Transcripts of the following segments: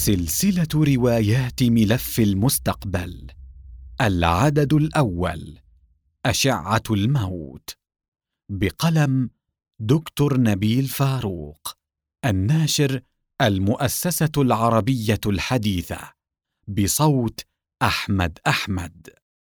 سلسلة روايات ملف المستقبل. العدد الأول: أشعة الموت، بقلم دكتور نبيل فاروق. الناشر: المؤسسة العربية الحديثة، بصوت أحمد.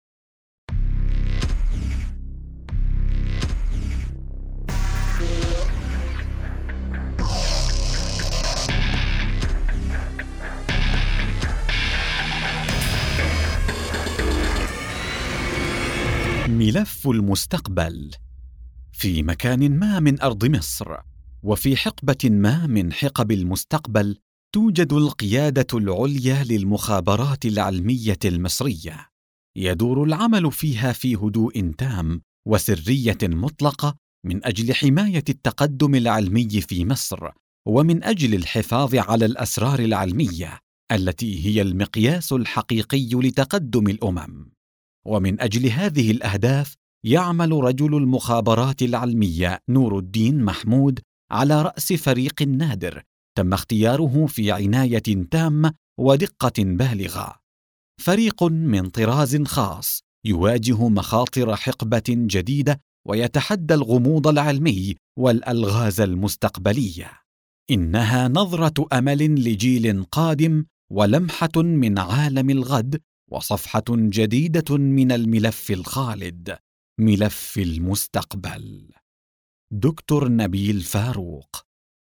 ملف المستقبل. في مكان ما من أرض مصر، وفي حقبة ما من حقب المستقبل، توجد القيادة العليا للمخابرات العلمية المصرية. يدور العمل فيها في هدوء تام وسرية مطلقة، من أجل حماية التقدم العلمي في مصر، ومن أجل الحفاظ على الأسرار العلمية التي هي المقياس الحقيقي لتقدم الأمم. ومن أجل هذه الأهداف يعمل رجل المخابرات العلمية نور الدين محمود على رأس فريق نادر تم اختياره في عناية تامة ودقة بالغة. فريق من طراز خاص يواجه مخاطر حقبة جديدة ويتحدى الغموض العلمي والألغاز المستقبلية. إنها نظرة أمل لجيل قادم، ولمحة من عالم الغد، وصفحة جديدة من الملف الخالد، ملف المستقبل. دكتور نبيل فاروق.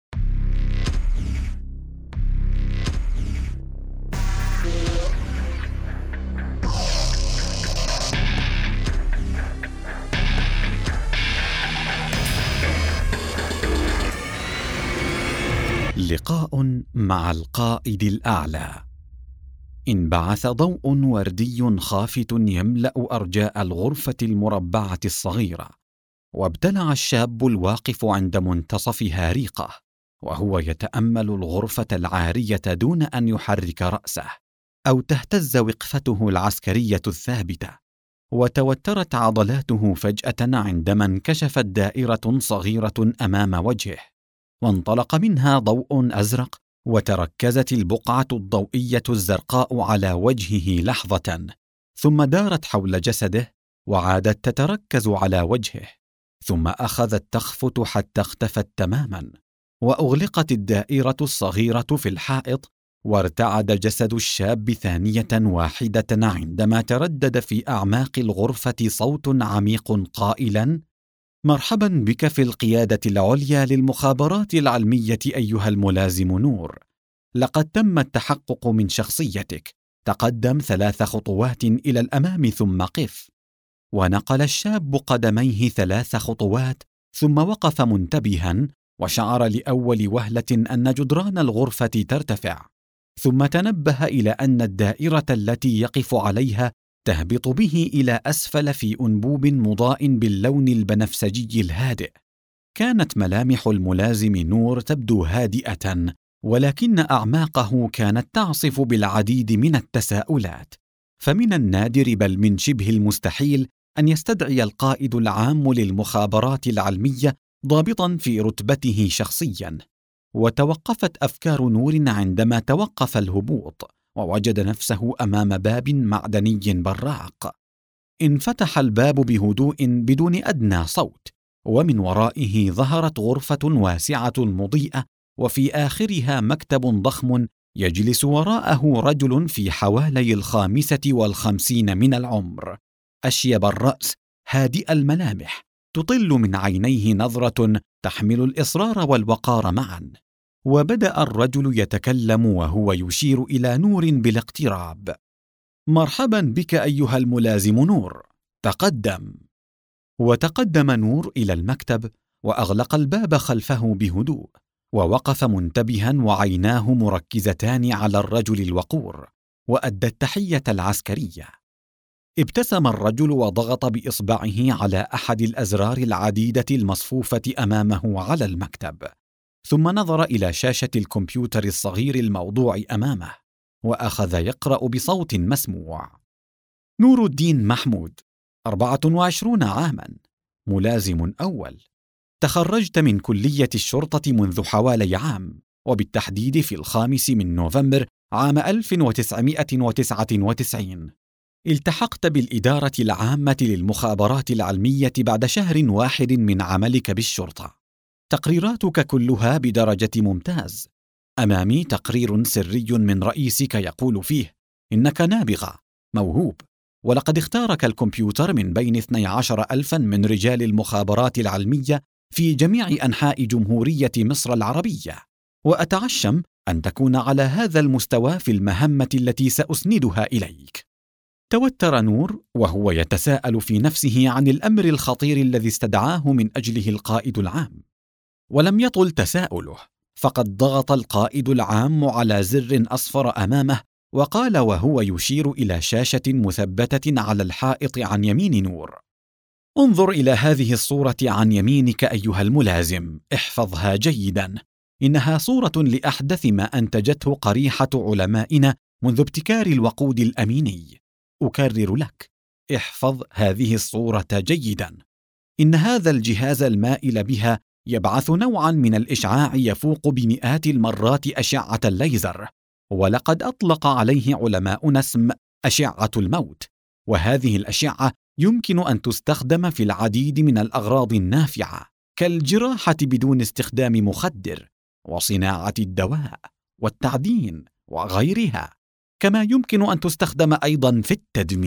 لقاء مع القائد الأعلى. انبعث ضوء وردي خافت يملأ أرجاء الغرفة المربعة الصغيرة، وابتلع الشاب الواقف عند منتصفها ريقه وهو يتأمل الغرفة العارية دون أن يحرك رأسه أو تهتز وقفته العسكرية الثابتة. وتوترت عضلاته فجأة عندما انكشفت دائرة صغيرة أمام وجهه، وانطلق منها ضوء أزرق، وتركزت البقعة الضوئية الزرقاء على وجهه لحظة، ثم دارت حول جسده وعادت تتركز على وجهه، ثم أخذت تخفت حتى اختفت تماما، وأغلقت الدائرة الصغيرة في الحائط، وارتعد جسد الشاب ثانية واحدة عندما تردد في أعماق الغرفة صوت عميق قائلا: مرحبا بك في القيادة العليا للمخابرات العلمية أيها الملازم نور. لقد تم التحقق من شخصيتك. تقدم 3 خطوات إلى الأمام ثم قف. ونقل الشاب قدميه 3 خطوات ثم وقف منتبها، وشعر لأول وهلة أن جدران الغرفة ترتفع، ثم تنبه إلى أن الدائرة التي يقف عليها تهبط به إلى أسفل في أنبوب مضاء باللون البنفسجي الهادئ. كانت ملامح الملازم نور تبدو هادئة، ولكن أعماقه كانت تعصف بالعديد من التساؤلات. فمن النادر بل من شبه المستحيل أن يستدعي القائد العام للمخابرات العلمية ضابطا في رتبته شخصيا. وتوقفت أفكار نور عندما توقف الهبوط، ووجد نفسه أمام باب معدني براق. انفتح الباب بهدوء بدون أدنى صوت، ومن ورائه ظهرت غرفة واسعة مضيئة، وفي آخرها مكتب ضخم يجلس وراءه رجل في حوالي 55 من العمر، أشيب الرأس، هادئ الملامح، تطل من عينيه نظرة تحمل الإصرار والوقار معا. وبدأ الرجل يتكلم وهو يشير إلى نور بالاقتراب: مرحبا بك أيها الملازم نور، تقدم. وتقدم نور إلى المكتب، وأغلق الباب خلفه بهدوء، ووقف منتبها وعيناه مركزتان على الرجل الوقور، وأدى التحية العسكرية. ابتسم الرجل وضغط بإصبعه على أحد الأزرار العديدة المصفوفة أمامه على المكتب، ثم نظر إلى شاشة الكمبيوتر الصغير الموضوع أمامه، وأخذ يقرأ بصوت مسموع: نور الدين محمود، 24 عاما، ملازم أول، تخرجت من كلية الشرطة منذ حوالي عام، وبالتحديد في 5 من نوفمبر عام 1999 التحقت بالإدارة العامة للمخابرات العلمية بعد شهر واحد من عملك بالشرطة. تقريراتك كلها بدرجة ممتاز. أمامي تقرير سري من رئيسك يقول فيه إنك نابغة، موهوب، ولقد اختارك الكمبيوتر من بين 12,000 من رجال المخابرات العلمية في جميع أنحاء جمهورية مصر العربية، وأتعشم أن تكون على هذا المستوى في المهمة التي سأسندها إليك. توتر نور وهو يتساءل في نفسه عن الأمر الخطير الذي استدعاه من أجله القائد العام. ولم يطل تساؤله، فقد ضغط القائد العام على زر أصفر أمامه وقال وهو يشير إلى شاشة مثبتة على الحائط عن يمين نور: انظر إلى هذه الصورة عن يمينك أيها الملازم، احفظها جيدا، إنها صورة لأحدث ما أنتجته قريحة علمائنا منذ ابتكار الوقود الأميني. أكرر لك، احفظ هذه الصورة جيدا. إن هذا الجهاز المائل بها يبعث نوعا من الإشعاع يفوق بمئات المرات أشعة الليزر، ولقد أطلق عليه علماؤنا اسم أشعة الموت، وهذه الأشعة يمكن أن تستخدم في العديد من الأغراض النافعة كالجراحة بدون استخدام مخدر، وصناعة الدواء والتعدين وغيرها، كما يمكن أن تستخدم أيضا في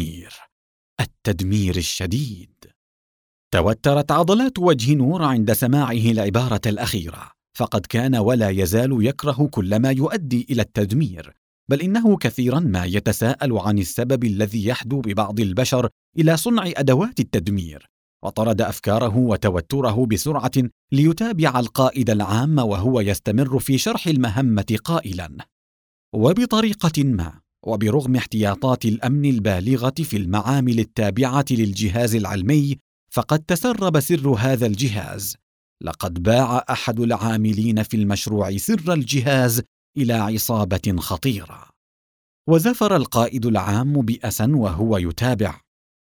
التدمير الشديد. توترت عضلات وجه نور عند سماعه العبارة الأخيرة، فقد كان ولا يزال يكره كل ما يؤدي إلى التدمير، بل إنه كثيرا ما يتساءل عن السبب الذي يحدو ببعض البشر إلى صنع أدوات التدمير، وطرد أفكاره وتوتره بسرعة ليتابع القائد العام وهو يستمر في شرح المهمة قائلا: وبطريقة ما، وبرغم احتياطات الأمن البالغة في المعامل التابعة للجهاز العلمي، فقد تسرب سر هذا الجهاز. لقد باع أحد العاملين في المشروع سر الجهاز إلى عصابة خطيرة. وزفر القائد العام بأسا وهو يتابع: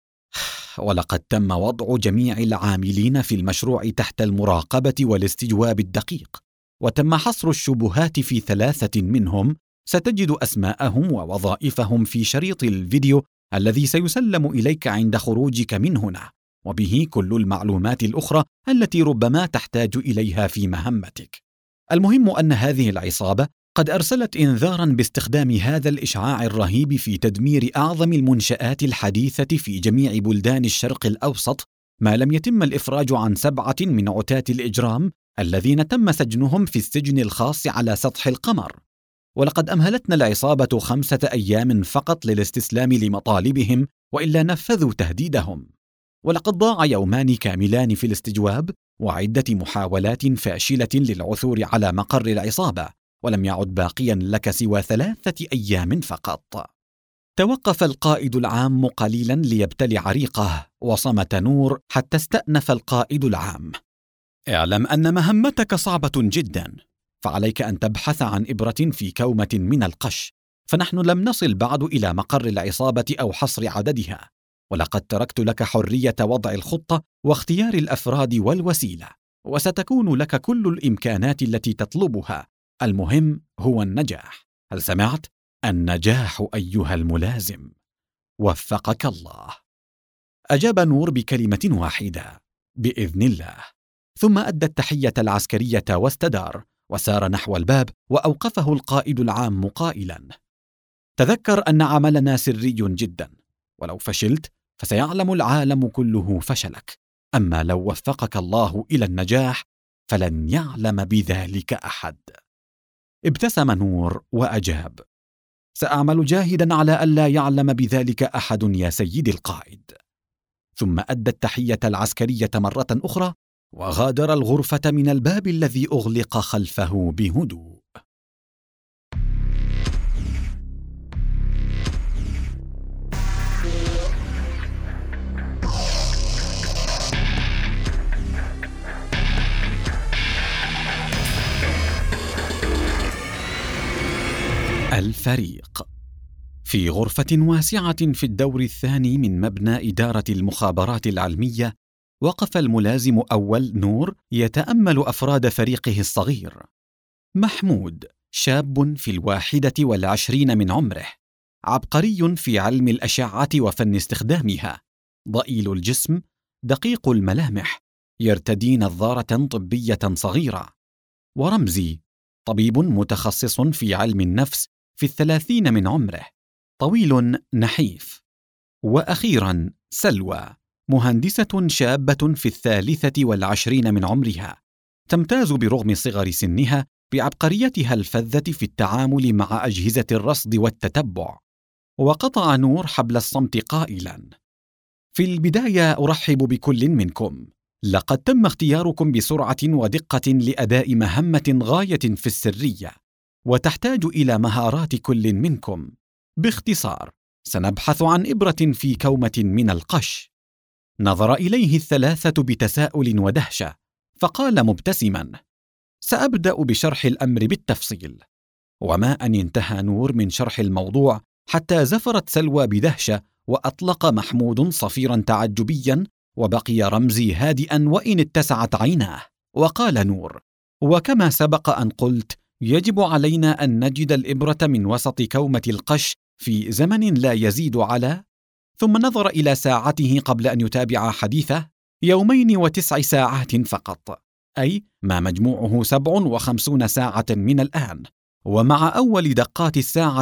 ولقد تم وضع جميع العاملين في المشروع تحت المراقبة والاستجواب الدقيق، وتم حصر الشبهات في 3 منهم، ستجد أسماءهم ووظائفهم في شريط الفيديو الذي سيسلم إليك عند خروجك من هنا، وبه كل المعلومات الأخرى التي ربما تحتاج إليها في مهمتك. المهم أن هذه العصابة قد أرسلت إنذاراً باستخدام هذا الإشعاع الرهيب في تدمير أعظم المنشآت الحديثة في جميع بلدان الشرق الأوسط، ما لم يتم الإفراج عن 7 من عتاة الإجرام الذين تم سجنهم في السجن الخاص على سطح القمر. ولقد أمهلتنا العصابة 5 أيام فقط للاستسلام لمطالبهم، وإلا نفذوا تهديدهم. ولقد ضاع 2 يومان كاملان في الاستجواب، وعدة محاولات فاشلة للعثور على مقر العصابة، ولم يعد باقيا لك سوى 3 أيام فقط. توقف القائد العام قليلا ليبتلع ريقه، وصمت نور حتى استأنف القائد العام: اعلم أن مهمتك صعبة جدا، فعليك أن تبحث عن إبرة في كومة من القش، فنحن لم نصل بعد إلى مقر العصابة أو حصر عددها، ولقد تركت لك حرية وضع الخطة واختيار الأفراد والوسيلة، وستكون لك كل الإمكانات التي تطلبها. المهم هو النجاح. هل سمعت؟ النجاح أيها الملازم. وفقك الله. أجاب نور بكلمة واحدة: بإذن الله. ثم أدى التحية العسكرية واستدار، وسار نحو الباب، وأوقفه القائد العام قائلا: تذكر أن عملنا سري جدا، ولو فشلت فسيعلم العالم كله فشلك، أما لو وفقك الله إلى النجاح فلن يعلم بذلك أحد. ابتسم نور وأجاب: سأعمل جاهدا على ألا يعلم بذلك أحد يا سيدي القائد. ثم أدى التحية العسكرية مرة أخرى، وغادر الغرفة من الباب الذي أغلق خلفه بهدوء. الفريق. في غرفة واسعة في الدور الثاني من مبنى إدارة المخابرات العلمية، وقف الملازم أول نور يتأمل أفراد فريقه الصغير: محمود شاب في 21 من عمره، عبقري في علم الأشعة وفن استخدامها، ضئيل الجسم، دقيق الملامح، يرتدي نظارة طبية صغيرة. ورمزي طبيب متخصص في علم النفس في 30 من عمره، طويل نحيف. وأخيرا سلوى، مهندسة شابة في 23 من عمرها، تمتاز برغم صغر سنها بعبقريتها الفذة في التعامل مع أجهزة الرصد والتتبع. وقطع نور حبل الصمت قائلا: في البداية أرحب بكل منكم. لقد تم اختياركم بسرعة ودقة لأداء مهمة غاية في السرية، وتحتاج إلى مهارات كل منكم. باختصار، سنبحث عن إبرة في كومة من القش. نظر إليه الثلاثة بتساؤل ودهشة، فقال مبتسما: سأبدأ بشرح الأمر بالتفصيل. وما أن انتهى نور من شرح الموضوع حتى زفرت سلوى بدهشة، وأطلق محمود صفيرا تعجبيا، وبقي رمزي هادئا وإن اتسعت عيناه. وقال نور: وكما سبق أن قلت، يجب علينا أن نجد الإبرة من وسط كومة القش في زمن لا يزيد على. ثم نظر إلى ساعته قبل أن يتابع حديثه: 2 و9 ساعات فقط، أي ما مجموعه 57 ساعة من الآن. ومع أول دقات الساعة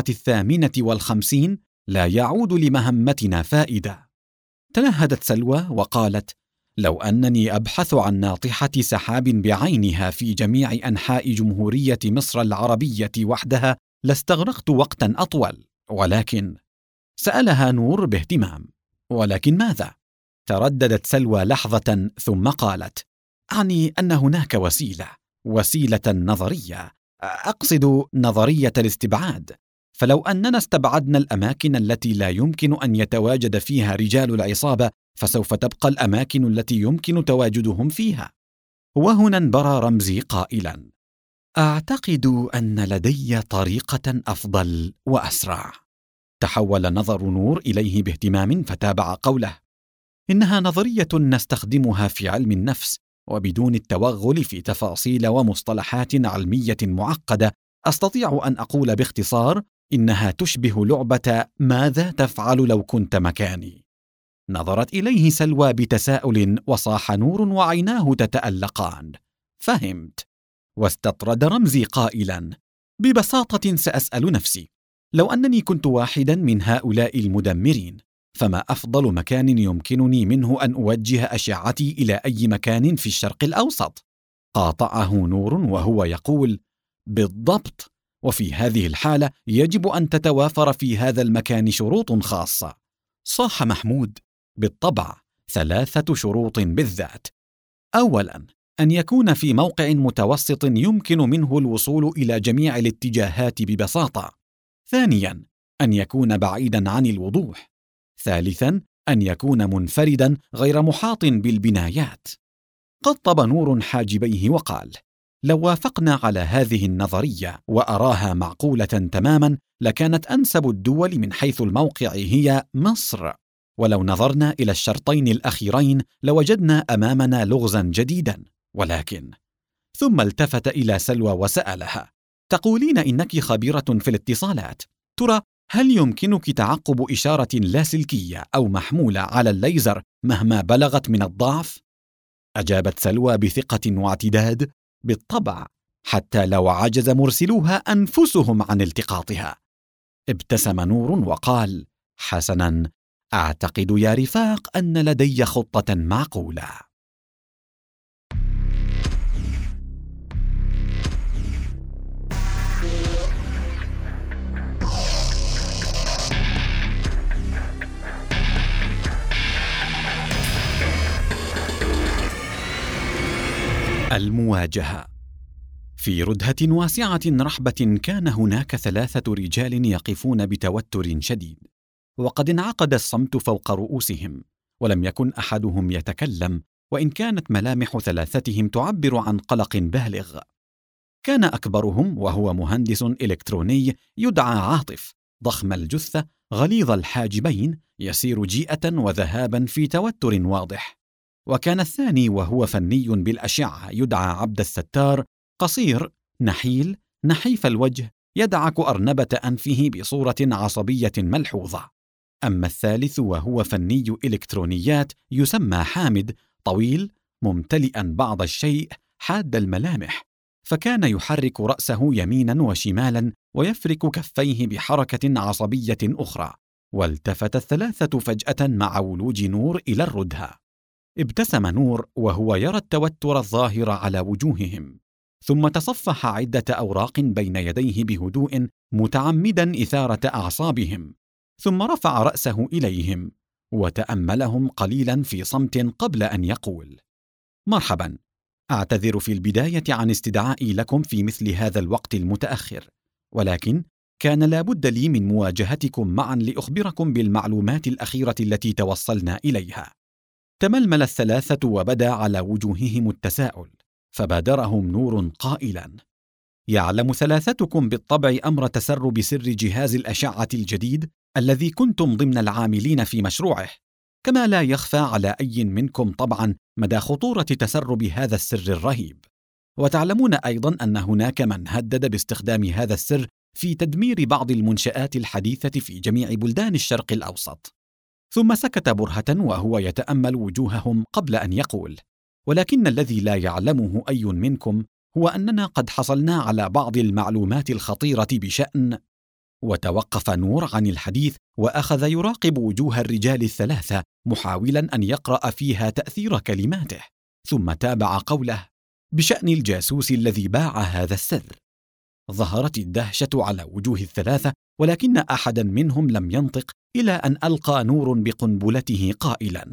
58 لا يعود لمهمتنا فائدة. تنهدت سلوى وقالت: لو أنني أبحث عن ناطحة سحاب بعينها في جميع أنحاء جمهورية مصر العربية وحدها لاستغرقت وقتا أطول. ولكن سألها نور باهتمام: ولكن ماذا؟ ترددت سلوى لحظة ثم قالت: أعني أن هناك وسيلة نظرية، أقصد نظرية الاستبعاد. فلو أننا استبعدنا الأماكن التي لا يمكن أن يتواجد فيها رجال العصابة، فسوف تبقى الأماكن التي يمكن تواجدهم فيها. وهنا انبرى رمزي قائلا: أعتقد أن لدي طريقة أفضل وأسرع. تحول نظر نور إليه باهتمام فتابع قوله: إنها نظرية نستخدمها في علم النفس، وبدون التوغل في تفاصيل ومصطلحات علمية معقدة، أستطيع أن أقول باختصار إنها تشبه لعبة ماذا تفعل لو كنت مكاني. نظرت إليه سلوى بتساؤل، وصاح نور وعيناه تتألقان: فهمت. واستطرد رمزي قائلا: ببساطة سأسأل نفسي، لو أنني كنت واحدا من هؤلاء المدمرين، فما أفضل مكان يمكنني منه أن أوجه أشعتي إلى أي مكان في الشرق الأوسط؟ قاطعه نور وهو يقول: بالضبط، وفي هذه الحالة يجب أن تتوافر في هذا المكان شروط خاصة. صاح محمود: بالطبع، 3 شروط بالذات. أولا، أن يكون في موقع متوسط يمكن منه الوصول إلى جميع الاتجاهات ببساطة. ثانيا، أن يكون بعيدا عن الوضوح. ثالثا، أن يكون منفردا غير محاط بالبنايات. قطب نور حاجبيه وقال: لو وافقنا على هذه النظرية وأراها معقولة تماما، لكانت أنسب الدول من حيث الموقع هي مصر. ولو نظرنا إلى الشرطين الأخيرين لوجدنا أمامنا لغزا جديدا. ولكن ثم التفت إلى سلوى وسألها: تقولين إنك خبيرة في الاتصالات، ترى هل يمكنك تعقب إشارة لاسلكية أو محمولة على الليزر مهما بلغت من الضعف؟ أجابت سلوى بثقة واعتداد: بالطبع، حتى لو عجز مرسلوها أنفسهم عن التقاطها. ابتسم نور وقال: حسنا، أعتقد يا رفاق أن لدي خطة معقولة. المواجهة. في ردهة واسعة رحبة كان هناك 3 رجال يقفون بتوتر شديد، وقد انعقد الصمت فوق رؤوسهم، ولم يكن أحدهم يتكلم، وإن كانت ملامح ثلاثتهم تعبر عن قلق بالغ. كان أكبرهم وهو مهندس إلكتروني يدعى عاطف، ضخم الجثة، غليظ الحاجبين، يسير جيئة وذهابا في توتر واضح. وكان الثاني وهو فني بالأشعة يدعى عبد الستار، قصير، نحيل، نحيف الوجه، يدعك أرنبة أنفه بصورة عصبية ملحوظة. أما الثالث وهو فني إلكترونيات يسمى حامد، طويل، ممتلئا بعض الشيء، حاد الملامح، فكان يحرك رأسه يمينا وشمالا ويفرك كفيه بحركة عصبية أخرى. والتفت الثلاثة فجأة مع ولوج نور إلى الردهة. ابتسم نور وهو يرى التوتر الظاهر على وجوههم، ثم تصفح عدة أوراق بين يديه بهدوء، متعمدا إثارة أعصابهم، ثم رفع رأسه إليهم وتأملهم قليلا في صمت قبل أن يقول: مرحبا، أعتذر في البداية عن استدعائي لكم في مثل هذا الوقت المتأخر، ولكن كان لابد لي من مواجهتكم معا لأخبركم بالمعلومات الأخيرة التي توصلنا إليها. تململ الثلاثة وبدا على وجوههم التساؤل، فبادرهم نور قائلا: يعلم ثلاثتكم بالطبع أمر تسرب سر جهاز الأشعة الجديد الذي كنتم ضمن العاملين في مشروعه، كما لا يخفى على أي منكم طبعا مدى خطورة تسرب هذا السر الرهيب. وتعلمون أيضا أن هناك من هدد باستخدام هذا السر في تدمير بعض المنشآت الحديثة في جميع بلدان الشرق الأوسط. ثم سكت برهة وهو يتأمل وجوههم قبل أن يقول: ولكن الذي لا يعلمه أي منكم هو أننا قد حصلنا على بعض المعلومات الخطيرة بشأن. وتوقف نور عن الحديث وأخذ يراقب وجوه الرجال الثلاثة، محاولا أن يقرأ فيها تأثير كلماته، ثم تابع قوله: بشأن الجاسوس الذي باع هذا السر. ظهرت الدهشة على وجوه الثلاثة، ولكن أحدا منهم لم ينطق إلى أن ألقى نور بقنبلته قائلا: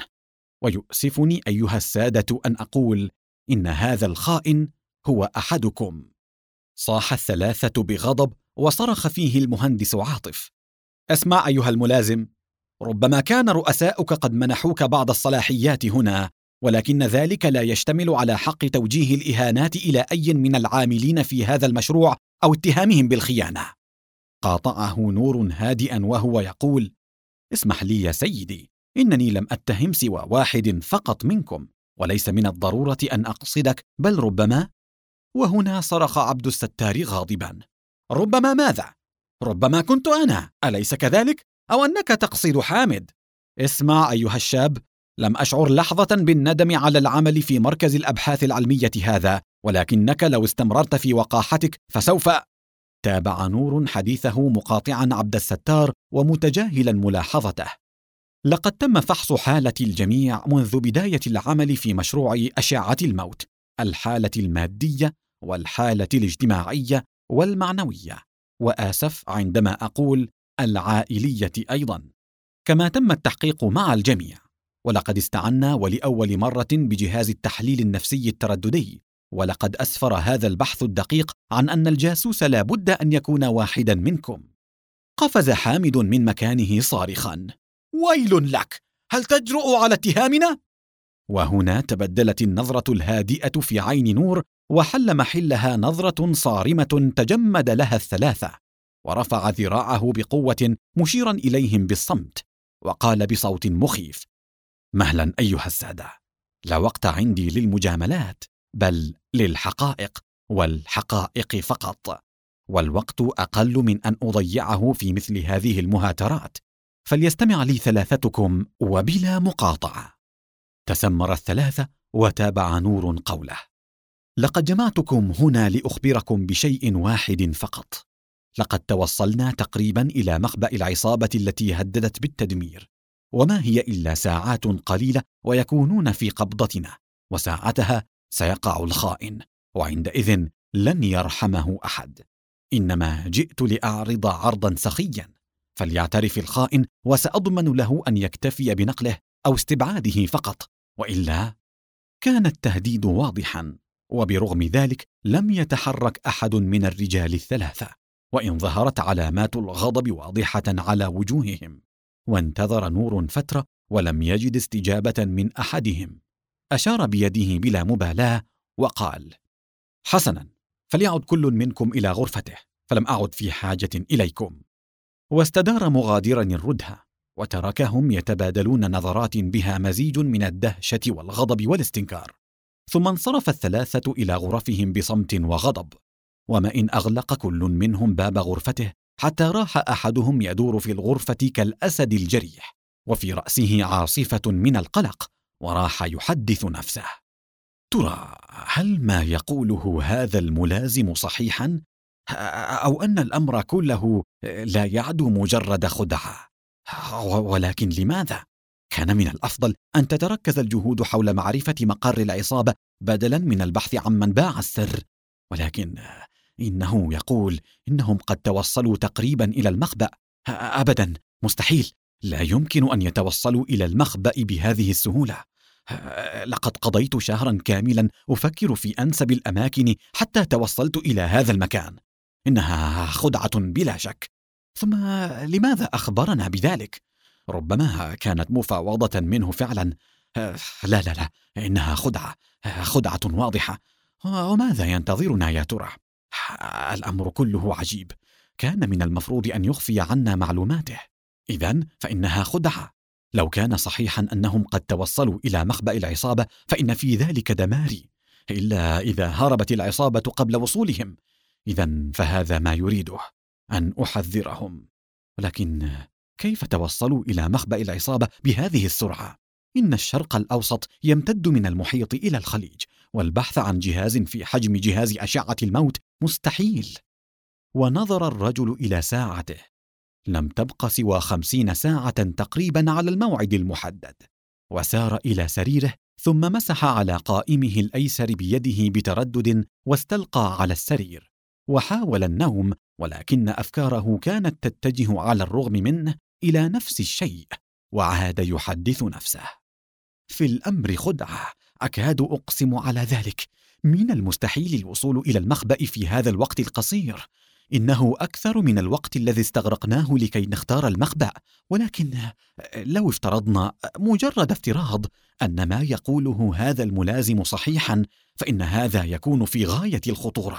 ويؤسفني أيها السادة أن أقول إن هذا الخائن هو أحدكم. صاح الثلاثة بغضب، وصرخ فيه المهندس عاطف: اسمع أيها الملازم، ربما كان رؤساؤك قد منحوك بعض الصلاحيات هنا، ولكن ذلك لا يشتمل على حق توجيه الإهانات إلى أي من العاملين في هذا المشروع أو اتهامهم بالخيانة. قاطعه نور هادئا وهو يقول: اسمح لي يا سيدي، إنني لم أتهم سوى واحد فقط منكم، وليس من الضرورة أن أقصدك، بل ربما. وهنا صرخ عبد الستار غاضبا: ربما ماذا؟ ربما كنت أنا، أليس كذلك؟ أو أنك تقصد حامد؟ اسمع أيها الشاب، لم أشعر لحظة بالندم على العمل في مركز الأبحاث العلمية هذا، ولكنك لو استمررت في وقاحتك فسوف. تابع نور حديثه مقاطعا عبد الستار ومتجاهلا ملاحظته: لقد تم فحص حالة الجميع منذ بداية العمل في مشروع أشعة الموت، الحالة المادية والحالة الاجتماعية والمعنوية، وآسف عندما أقول العائلية أيضا، كما تم التحقيق مع الجميع. ولقد استعنا ولأول مرة بجهاز التحليل النفسي الترددي، ولقد أسفر هذا البحث الدقيق عن أن الجاسوس لا بد أن يكون واحدا منكم. قفز حامد من مكانه صارخا: ويل لك، هل تجرؤ على اتهامنا؟ وهنا تبدلت النظرة الهادئة في عين نور، وحل محلها نظرة صارمة تجمد لها الثلاثة، ورفع ذراعه بقوة مشيرا إليهم بالصمت، وقال بصوت مخيف: مهلا أيها السادة، لا وقت عندي للمجاملات، بل للحقائق، والحقائق فقط، والوقت أقل من أن أضيعه في مثل هذه المهاترات، فليستمع لي ثلاثتكم وبلا مقاطعة. تسمر الثلاثة وتابع نور قوله: لقد جمعتكم هنا لأخبركم بشيء واحد فقط. لقد توصلنا تقريبا إلى مخبأ العصابة التي هددت بالتدمير، وما هي إلا ساعات قليلة ويكونون في قبضتنا، وساعتها سيقع الخائن، وعندئذ لن يرحمه أحد. إنما جئت لأعرض عرضا سخيا، فليعترف الخائن وسأضمن له أن يكتفي بنقله أو استبعاده فقط، وإلا. كان التهديد واضحا، وبرغم ذلك لم يتحرك أحد من الرجال الثلاثة، وإن ظهرت علامات الغضب واضحة على وجوههم. وانتظر نور فترة ولم يجد استجابة من أحدهم. أشار بيده بلا مبالاة وقال: حسنا، فليعد كل منكم إلى غرفته، فلم أعد في حاجة إليكم. واستدار مغادرا الردهة، وتركهم يتبادلون نظرات بها مزيج من الدهشة والغضب والاستنكار. ثم انصرف الثلاثة إلى غرفهم بصمت وغضب. وما إن أغلق كل منهم باب غرفته حتى راح أحدهم يدور في الغرفة كالأسد الجريح وفي رأسه عاصفة من القلق، وراح يحدث نفسه: ترى هل ما يقوله هذا الملازم صحيحا؟ أو أن الأمر كله لا يعدو مجرد خدعة؟ ولكن لماذا؟ كان من الأفضل أن تتركز الجهود حول معرفة مقر العصابة بدلا من البحث عمن باع السر. ولكن إنه يقول إنهم قد توصلوا تقريبا إلى المخبأ. أبدا، مستحيل، لا يمكن أن يتوصلوا إلى المخبأ بهذه السهولة. لقد قضيت شهرا كاملا أفكر في أنسب الأماكن حتى توصلت إلى هذا المكان. إنها خدعة بلا شك. ثم لماذا أخبرنا بذلك؟ ربما كانت مفاوضة منه فعلا. لا لا لا، إنها خدعة واضحة. وماذا ينتظرنا يا ترى؟ الأمر كله عجيب. كان من المفروض أن يخفي عنا معلوماته. إذن فإنها خدعة. لو كان صحيحا أنهم قد توصلوا إلى مخبأ العصابة فإن في ذلك دماري، إلا إذا هربت العصابة قبل وصولهم. إذن فهذا ما يريده، أن أحذرهم. ولكن كيف توصلوا إلى مخبأ العصابة بهذه السرعة؟ إن الشرق الأوسط يمتد من المحيط إلى الخليج، والبحث عن جهاز في حجم جهاز أشعة الموت مستحيل. ونظر الرجل إلى ساعته، لم تبق سوى 50 ساعة تقريبا على الموعد المحدد. وسار إلى سريره، ثم مسح على قائمه الأيسر بيده بتردد، واستلقى على السرير وحاول النوم، ولكن أفكاره كانت تتجه على الرغم منه إلى نفس الشيء. وعاد يحدث نفسه: في الأمر خدعة، أكاد أقسم على ذلك. من المستحيل الوصول إلى المخبأ في هذا الوقت القصير. إنه أكثر من الوقت الذي استغرقناه لكي نختار المخبأ. ولكن لو افترضنا، مجرد افتراض، أن ما يقوله هذا الملازم صحيحا، فإن هذا يكون في غاية الخطورة.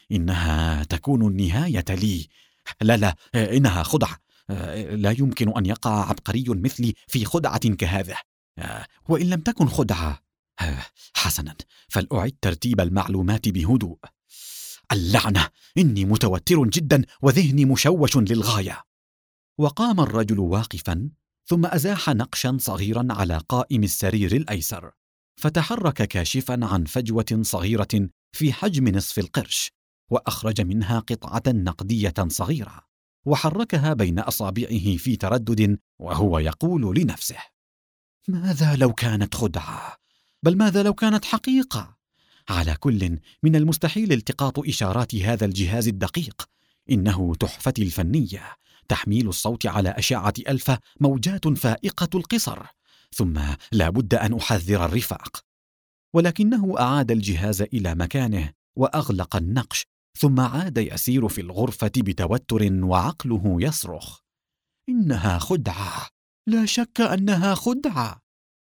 إنها تكون النهاية لي. لا لا، إنها خدعة. لا يمكن أن يقع عبقري مثلي في خدعة كهذه. وإن لم تكن خدعة، حسنا، فلأعد ترتيب المعلومات بهدوء. اللعنة، إني متوتر جدا وذهني مشوش للغاية. وقام الرجل واقفا، ثم أزاح نقشا صغيرا على قائم السرير الأيسر، فتحرك كاشفا عن فجوة صغيرة في حجم نصف القرش، وأخرج منها قطعة نقدية صغيرة، وحركها بين أصابعه في تردد، وهو يقول لنفسه: ماذا لو كانت خدعة؟ بل ماذا لو كانت حقيقة؟ على كل، من المستحيل التقاط إشارات هذا الجهاز الدقيق. إنه تحفتي الفنية، تحميل الصوت على أشعة ألفا، موجات فائقة القصر. ثم لا بد أن أحذر الرفاق. ولكنه أعاد الجهاز إلى مكانه وأغلق النقش، ثم عاد يسير في الغرفة بتوتر، وعقله يصرخ: إنها خدعة، لا شك أنها خدعة.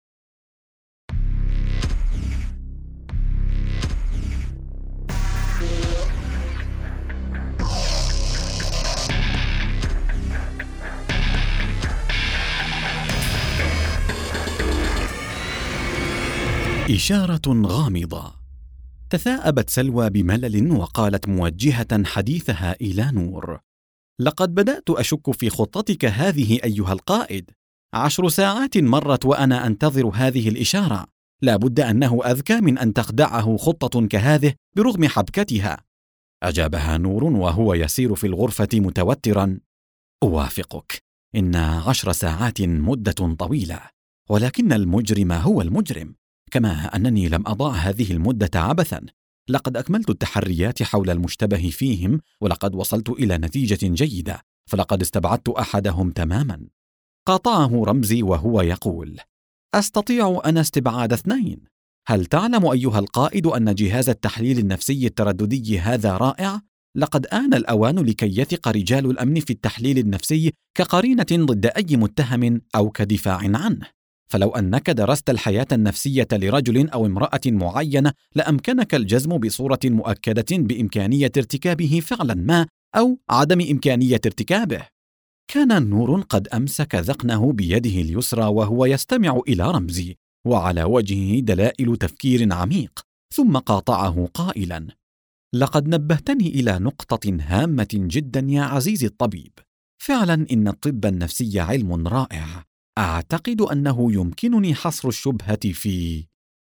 إشارة غامضة. تثاءبت سلوى بملل، وقالت موجهة حديثها إلى نور: لقد بدأت أشك في خطتك هذه أيها القائد. 10 ساعات مرت وأنا أنتظر هذه الإشارة. لا بد أنه أذكى من أن تخدعه خطة كهذه برغم حبكتها. أجابها نور وهو يسير في الغرفة متوترا: أوافقك، إن 10 ساعات مدة طويلة، ولكن المجرم هو المجرم، كما أنني لم أضع هذه المدة عبثا. لقد أكملت التحريات حول المشتبه فيهم، ولقد وصلت إلى نتيجة جيدة، فلقد استبعدت أحدهم تماما. قاطعه رمزي وهو يقول: أستطيع أنا استبعاد 2. هل تعلم أيها القائد أن جهاز التحليل النفسي الترددي هذا رائع؟ لقد آن الأوان لكي يثق رجال الأمن في التحليل النفسي كقرينة ضد أي متهم أو كدفاع عنه. فلو أنك درست الحياة النفسية لرجل أو امرأة معينة، لأمكنك الجزم بصورة مؤكدة بإمكانية ارتكابه فعلا ما أو عدم إمكانية ارتكابه. كان نور قد أمسك ذقنه بيده اليسرى وهو يستمع إلى رمزي، وعلى وجهه دلائل تفكير عميق، ثم قاطعه قائلا: لقد نبهتني إلى نقطة هامة جدا يا عزيزي الطبيب. فعلا إن الطب النفسي علم رائع. أعتقد أنه يمكنني حصر الشبهة في...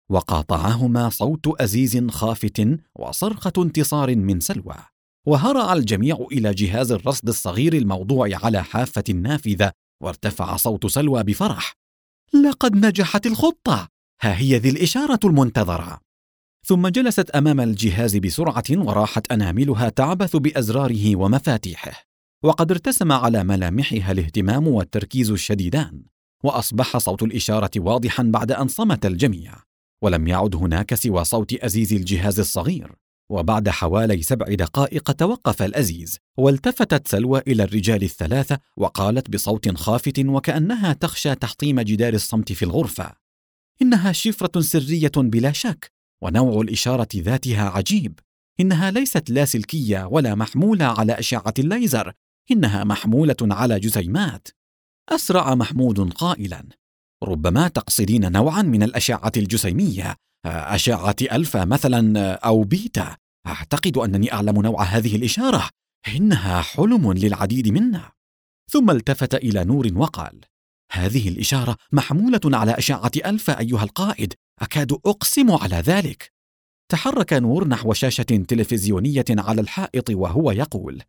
وقاطعهما صوت أزيز خافت وصرخة انتصار من سلوى، وهرع الجميع إلى جهاز الرصد الصغير الموضوع على حافة النافذة، وارتفع صوت سلوى بفرح: لقد نجحت الخطة! ها هي ذي الإشارة المنتظرة. ثم جلست أمام الجهاز بسرعة وراحت أناملها تعبث بأزراره ومفاتيحه، وقد ارتسم على ملامحها الاهتمام والتركيز الشديدان، وأصبح صوت الإشارة واضحا بعد أن صمت الجميع، ولم يعد هناك سوى صوت أزيز الجهاز الصغير. وبعد حوالي 7 دقائق توقف الأزيز، والتفتت سلوى إلى الرجال الثلاثة وقالت بصوت خافت وكأنها تخشى تحطيم جدار الصمت في الغرفة: إنها شفرة سرية بلا شك، ونوع الإشارة ذاتها عجيب. إنها ليست لاسلكية ولا محمولة على أشعة الليزر، إنها محمولة على جسيمات. أسرع محمود قائلا: ربما تقصدين نوعا من الأشعة الجسيمية، أشعة ألفا مثلا أو بيتا. أعتقد أنني أعلم نوع هذه الإشارة، إنها حلم للعديد منا. ثم التفت إلى نور وقال: هذه الإشارة محمولة على أشعة ألفا أيها القائد، أكاد أقسم على ذلك. تحرك نور نحو شاشة تلفزيونية على الحائط وهو يقول: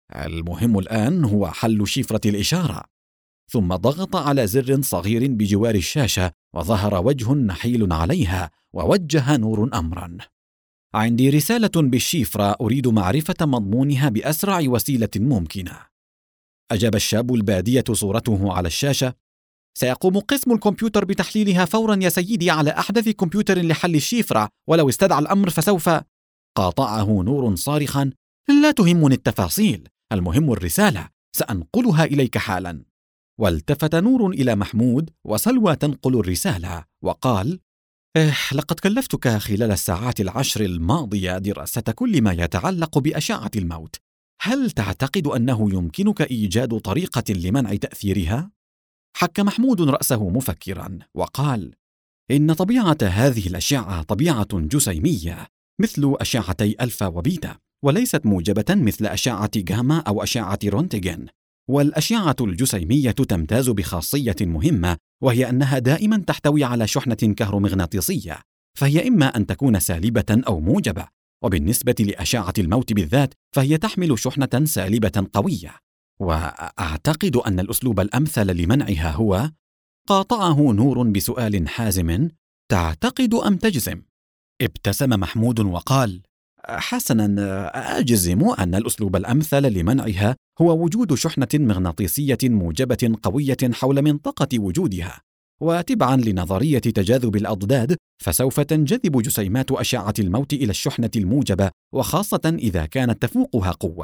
المهم الآن هو حل شفرة الإشارة. ثم ضغط على زر صغير بجوار الشاشة وظهر وجه نحيل عليها، ووجه نور أمرا: عندي رسالة بالشفرة أريد معرفة مضمونها بأسرع وسيلة ممكنة. أجاب الشاب البادية صورته على الشاشة: سيقوم قسم الكمبيوتر بتحليلها فورا يا سيدي على أحدث كمبيوتر لحل الشفرة، ولو استدعى الأمر فسوف... قاطعه نور صارخا: لا تهمني التفاصيل، المهم الرسالة، سأنقلها إليك حالا. والتفت نور إلى محمود وسلوى تنقل الرسالة وقال: لقد كلفتك خلال الساعات 10 الماضية دراسة كل ما يتعلق بأشعة الموت. هل تعتقد أنه يمكنك إيجاد طريقة لمنع تأثيرها؟ حك محمود رأسه مفكرا وقال: إن طبيعة هذه الأشعة طبيعة جسيمية مثل أشعتي ألفا وبيتا، وليست موجبة مثل أشعة جاما أو أشعة رونتجن. والأشعة الجسيمية تمتاز بخاصية مهمة، وهي أنها دائما تحتوي على شحنة كهرومغناطيسية، فهي إما أن تكون سالبة أو موجبة. وبالنسبة لأشعة الموت بالذات فهي تحمل شحنة سالبة قوية، وأعتقد أن الأسلوب الأمثل لمنعها هو... قاطعه نور بسؤال حازم: تعتقد أم تجزم؟ ابتسم محمود وقال: حسنا، أجزم أن الأسلوب الأمثل لمنعها هو وجود شحنة مغناطيسية موجبة قوية حول منطقة وجودها، وتبعا لنظرية تجاذب الأضداد فسوف تنجذب جسيمات أشعة الموت إلى الشحنة الموجبة، وخاصة إذا كانت تفوقها قوة.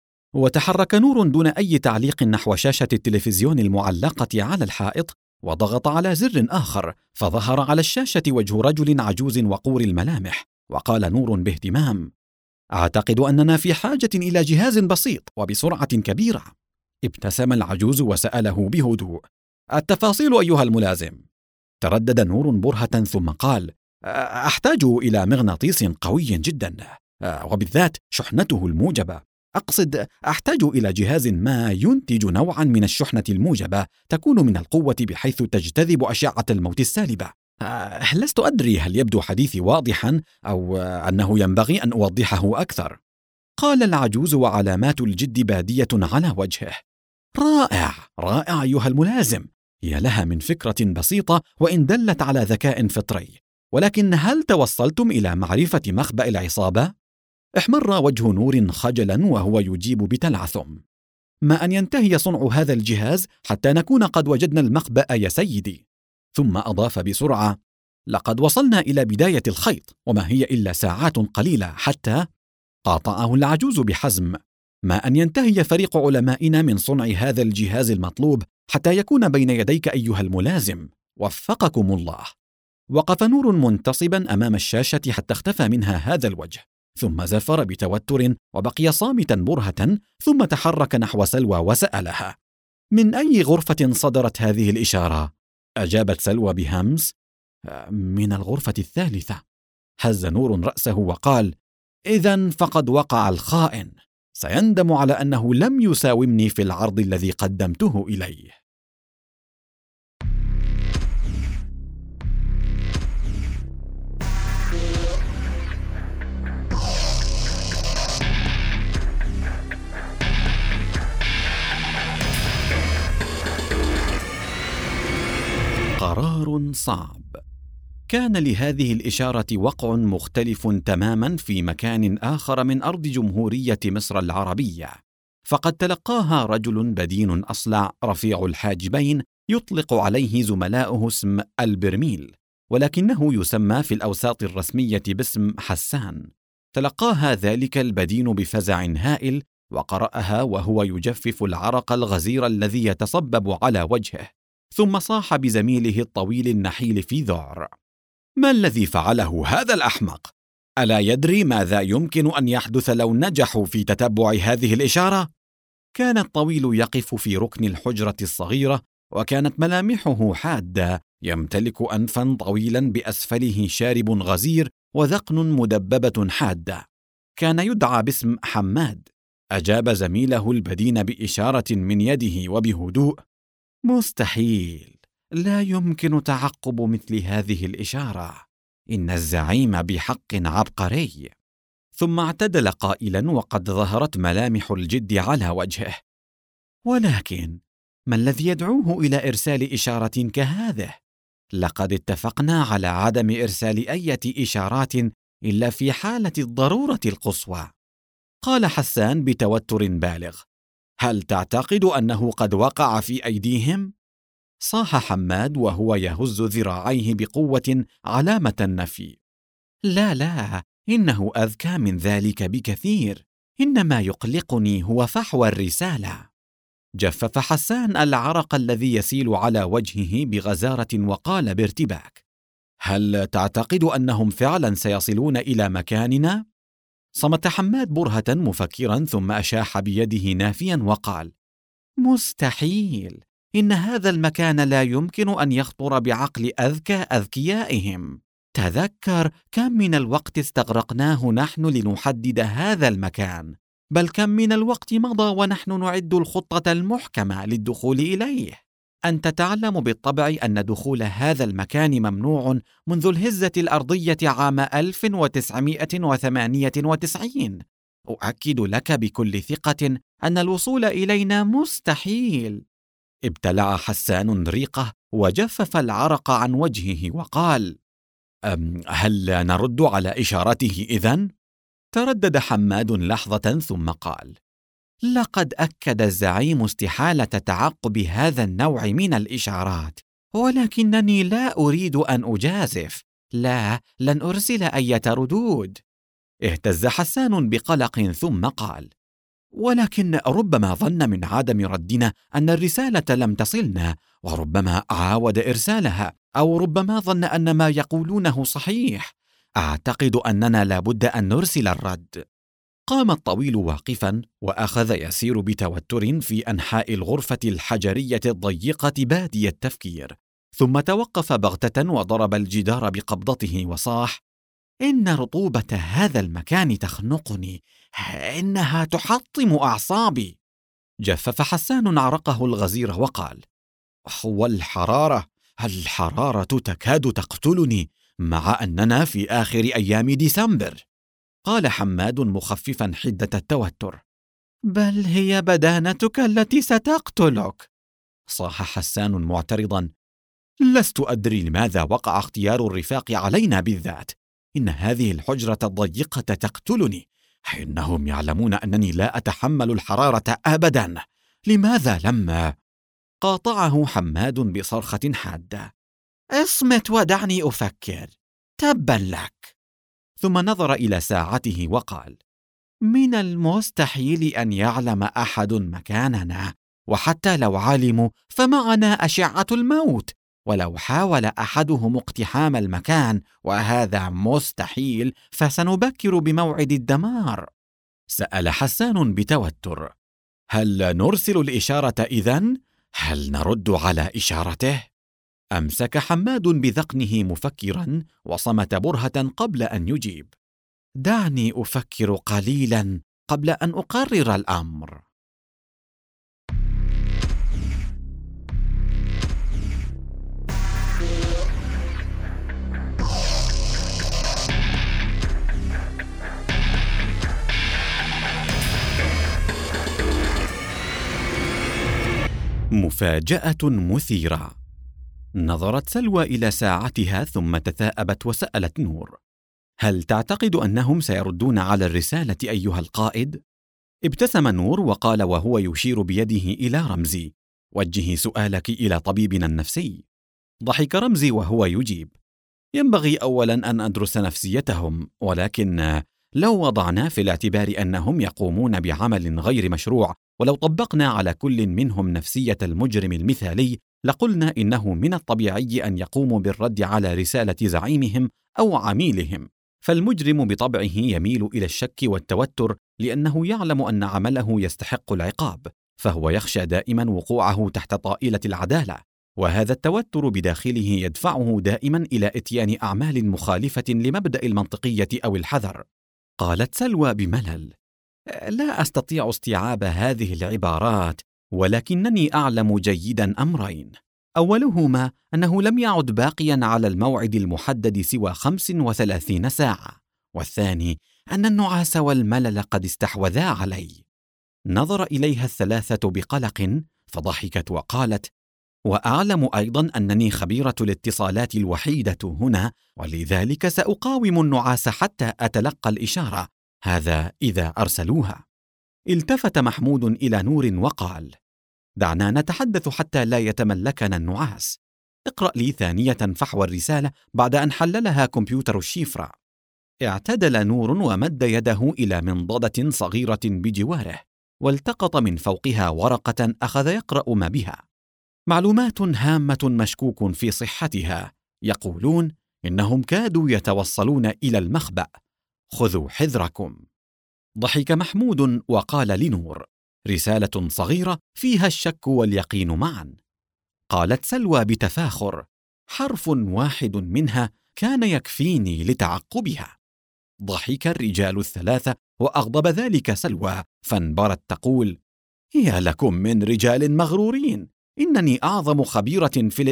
وتحرك نور دون أي تعليق نحو شاشة التلفزيون المعلقة على الحائط، وضغط على زر آخر، فظهر على الشاشة وجه رجل عجوز وقور الملامح، وقال نور باهتمام: أعتقد أننا في حاجة إلى جهاز بسيط وبسرعة كبيرة. ابتسم العجوز وسأله بهدوء: التفاصيل أيها الملازم؟ تردد نور برهة ثم قال: أحتاج إلى مغناطيس قوي جدا، وبالذات شحنته الموجبة. أقصد أحتاج إلى جهاز ما ينتج نوعا من الشحنة الموجبة تكون من القوة بحيث تجتذب أشعة الموت السالبة. لست أدري هل يبدو حديثي واضحا أو أنه ينبغي أن أوضحه أكثر. قال العجوز وعلامات الجد بادية على وجهه. رائع رائع أيها الملازم، هي لها من فكرة بسيطة وإن دلت على ذكاء فطري، ولكن هل توصلتم إلى معرفة مخبأ العصابة؟ احمر وجه نور خجلا وهو يجيب بتلعثم. ما أن ينتهي صنع هذا الجهاز حتى نكون قد وجدنا المخبأ يا سيدي. ثم أضاف بسرعة: لقد وصلنا إلى بداية الخيط، وما هي إلا ساعات قليلة حتى... قاطعه العجوز بحزم: ما أن ينتهي فريق علمائنا من صنع هذا الجهاز المطلوب حتى يكون بين يديك أيها الملازم، وفقكم الله. وقف نور منتصبا أمام الشاشة حتى اختفى منها هذا الوجه، ثم زفر بتوتر وبقي صامتا برهة، ثم تحرك نحو سلوى وسألها: من أي غرفة صدرت هذه الإشارة؟ أجابت سلوى بهمس: من الغرفة الثالثة. هز نور رأسه وقال: إذن فقد وقع الخائن، سيندم على أنه لم يساومني في العرض الذي قدمته إليه. قرار صعب. كان لهذه الإشارة وقع مختلف تماما في مكان آخر من أرض جمهورية مصر العربية، فقد تلقاها رجل بدين أصلع رفيع الحاجبين يطلق عليه زملاؤه اسم البرميل، ولكنه يسمى في الأوساط الرسمية باسم حسان. تلقاها ذلك البدين بفزع هائل، وقرأها وهو يجفف العرق الغزير الذي يتصبب على وجهه، ثم صاح بزميله الطويل النحيل في ذعر: ما الذي فعله هذا الأحمق؟ ألا يدري ماذا يمكن أن يحدث لو نجحوا في تتبع هذه الإشارة؟ كان الطويل يقف في ركن الحجرة الصغيرة، وكانت ملامحه حادة، يمتلك أنفا طويلا بأسفله شارب غزير وذقن مدببة حادة. كان يدعى باسم حماد. أجاب زميله البدين بإشارة من يده وبهدوء: مستحيل، لا يمكن تعقب مثل هذه الإشارة، إن الزعيم بحق عبقري. ثم اعتدل قائلا وقد ظهرت ملامح الجد على وجهه: ولكن ما الذي يدعوه إلى إرسال إشارة كهذه؟ لقد اتفقنا على عدم إرسال أي إشارات إلا في حالة الضرورة القصوى. قال حسان بتوتر بالغ: هل تعتقد أنه قد وقع في أيديهم؟ صاح حماد وهو يهز ذراعيه بقوة علامة النفي: لا، إنه أذكى من ذلك بكثير، إنما يقلقني هو فحوى الرسالة. جفف حسان العرق الذي يسيل على وجهه بغزارة وقال بارتباك: هل تعتقد أنهم فعلا سيصلون إلى مكاننا؟ صمت حماد برهة مفكرا، ثم أشاح بيده نافيا وقال: مستحيل، إن هذا المكان لا يمكن أن يخطر بعقل أذكى أذكيائهم. تذكر كم من الوقت استغرقناه نحن لنحدد هذا المكان، بل كم من الوقت مضى ونحن نعد الخطة المحكمة للدخول إليه. أنت تعلم بالطبع أن دخول هذا المكان ممنوع منذ الهزة الأرضية عام 1998. أؤكد لك بكل ثقة أن الوصول إلينا مستحيل. ابتلع حسان ريقه وجفف العرق عن وجهه وقال: هل نرد على إشارته إذن؟ تردد حماد لحظة ثم قال: لقد أكد الزعيم استحالة تعقب هذا النوع من الإشارات، ولكنني لا أريد أن أجازف. لا، لن أرسل أي ردود. اهتز حسان بقلق ثم قال: ولكن ربما ظن من عدم ردنا أن الرسالة لم تصلنا، وربما عاود إرسالها، أو ربما ظن أن ما يقولونه صحيح. أعتقد أننا لابد أن نرسل الرد. قام الطويل واقفا وأخذ يسير بتوتر في أنحاء الغرفة الحجرية الضيقة بادي التفكير، ثم توقف بغتة وضرب الجدار بقبضته وصاح: إن رطوبة هذا المكان تخنقني، إنها تحطم أعصابي. جفف حسان عرقه الغزير وقال: والحرارة، الحرارة تكاد تقتلني، مع أننا في آخر أيام ديسمبر. قال حماد مخففا حدة التوتر: بل هي بدانتك التي ستقتلك. صاح حسان معترضا: لست أدري لماذا وقع اختيار الرفاق علينا بالذات، إن هذه الحجرة الضيقة تقتلني، إنهم يعلمون أنني لا أتحمل الحرارة أبدا. لماذا لما؟ قاطعه حماد بصرخة حادة: اصمت ودعني أفكر، تبا لك. ثم نظر إلى ساعته وقال: من المستحيل أن يعلم أحد مكاننا، وحتى لو علموا فمعنا أشعة الموت، ولو حاول أحدهم اقتحام المكان، وهذا مستحيل، فسنبكر بموعد الدمار. سأل حسان بتوتر: هل نرسل الإشارة إذن؟ هل نرد على إشارته؟ أمسك حماد بذقنه مفكرا وصمت برهة قبل أن يجيب. دعني أفكر قليلا قبل أن أقرر الأمر. مفاجأة مثيرة. نظرت سلوى إلى ساعتها ثم تثاءبت وسألت نور: هل تعتقد أنهم سيردون على الرسالة أيها القائد؟ ابتسم نور وقال وهو يشير بيده إلى رمزي: وجهي سؤالك إلى طبيبنا النفسي. ضحك رمزي وهو يجيب: ينبغي أولا أن أدرس نفسيتهم، ولكن لو وضعنا في الاعتبار أنهم يقومون بعمل غير مشروع، ولو طبقنا على كل منهم نفسية المجرم المثالي، لقلنا إنه من الطبيعي أن يقوموا بالرد على رسالة زعيمهم أو عميلهم. فالمجرم بطبعه يميل إلى الشك والتوتر لأنه يعلم أن عمله يستحق العقاب، فهو يخشى دائما وقوعه تحت طائلة العدالة، وهذا التوتر بداخله يدفعه دائما إلى إتيان أعمال مخالفة لمبدأ المنطقية أو الحذر. قالت سلوى بملل: لا أستطيع استيعاب هذه العبارات، ولكنني أعلم جيدا أمرين. أولهما أنه لم يعد باقيا على الموعد المحدد سوى 35 ساعة، والثاني أن النعاس والملل قد استحوذا علي. نظر إليها الثلاثة بقلق فضحكت وقالت: وأعلم أيضا أنني خبيرة الاتصالات الوحيدة هنا، ولذلك سأقاوم النعاس حتى أتلقى الإشارة، هذا إذا أرسلوها. التفت محمود إلى نور وقال: دعنا نتحدث حتى لا يتملكنا النعاس. اقرأ لي ثانية فحوى الرسالة بعد أن حللها كمبيوتر الشيفرة. اعتدل نور ومد يده إلى منضدة صغيرة بجواره، والتقط من فوقها ورقة أخذ يقرأ ما بها: معلومات هامة مشكوك في صحتها، يقولون إنهم كادوا يتوصلون إلى المخبأ، خذوا حذركم. ضحك محمود وقال لنور: رسالة صغيرة فيها الشك واليقين معا. قالت سلوى بتفاخر: حرف واحد منها كان يكفيني لتعقبها. ضحك الرجال الثلاثة وأغضب ذلك سلوى، فانبرت تقول: يا لكم من رجال مغرورين، إنني أعظم خبيرة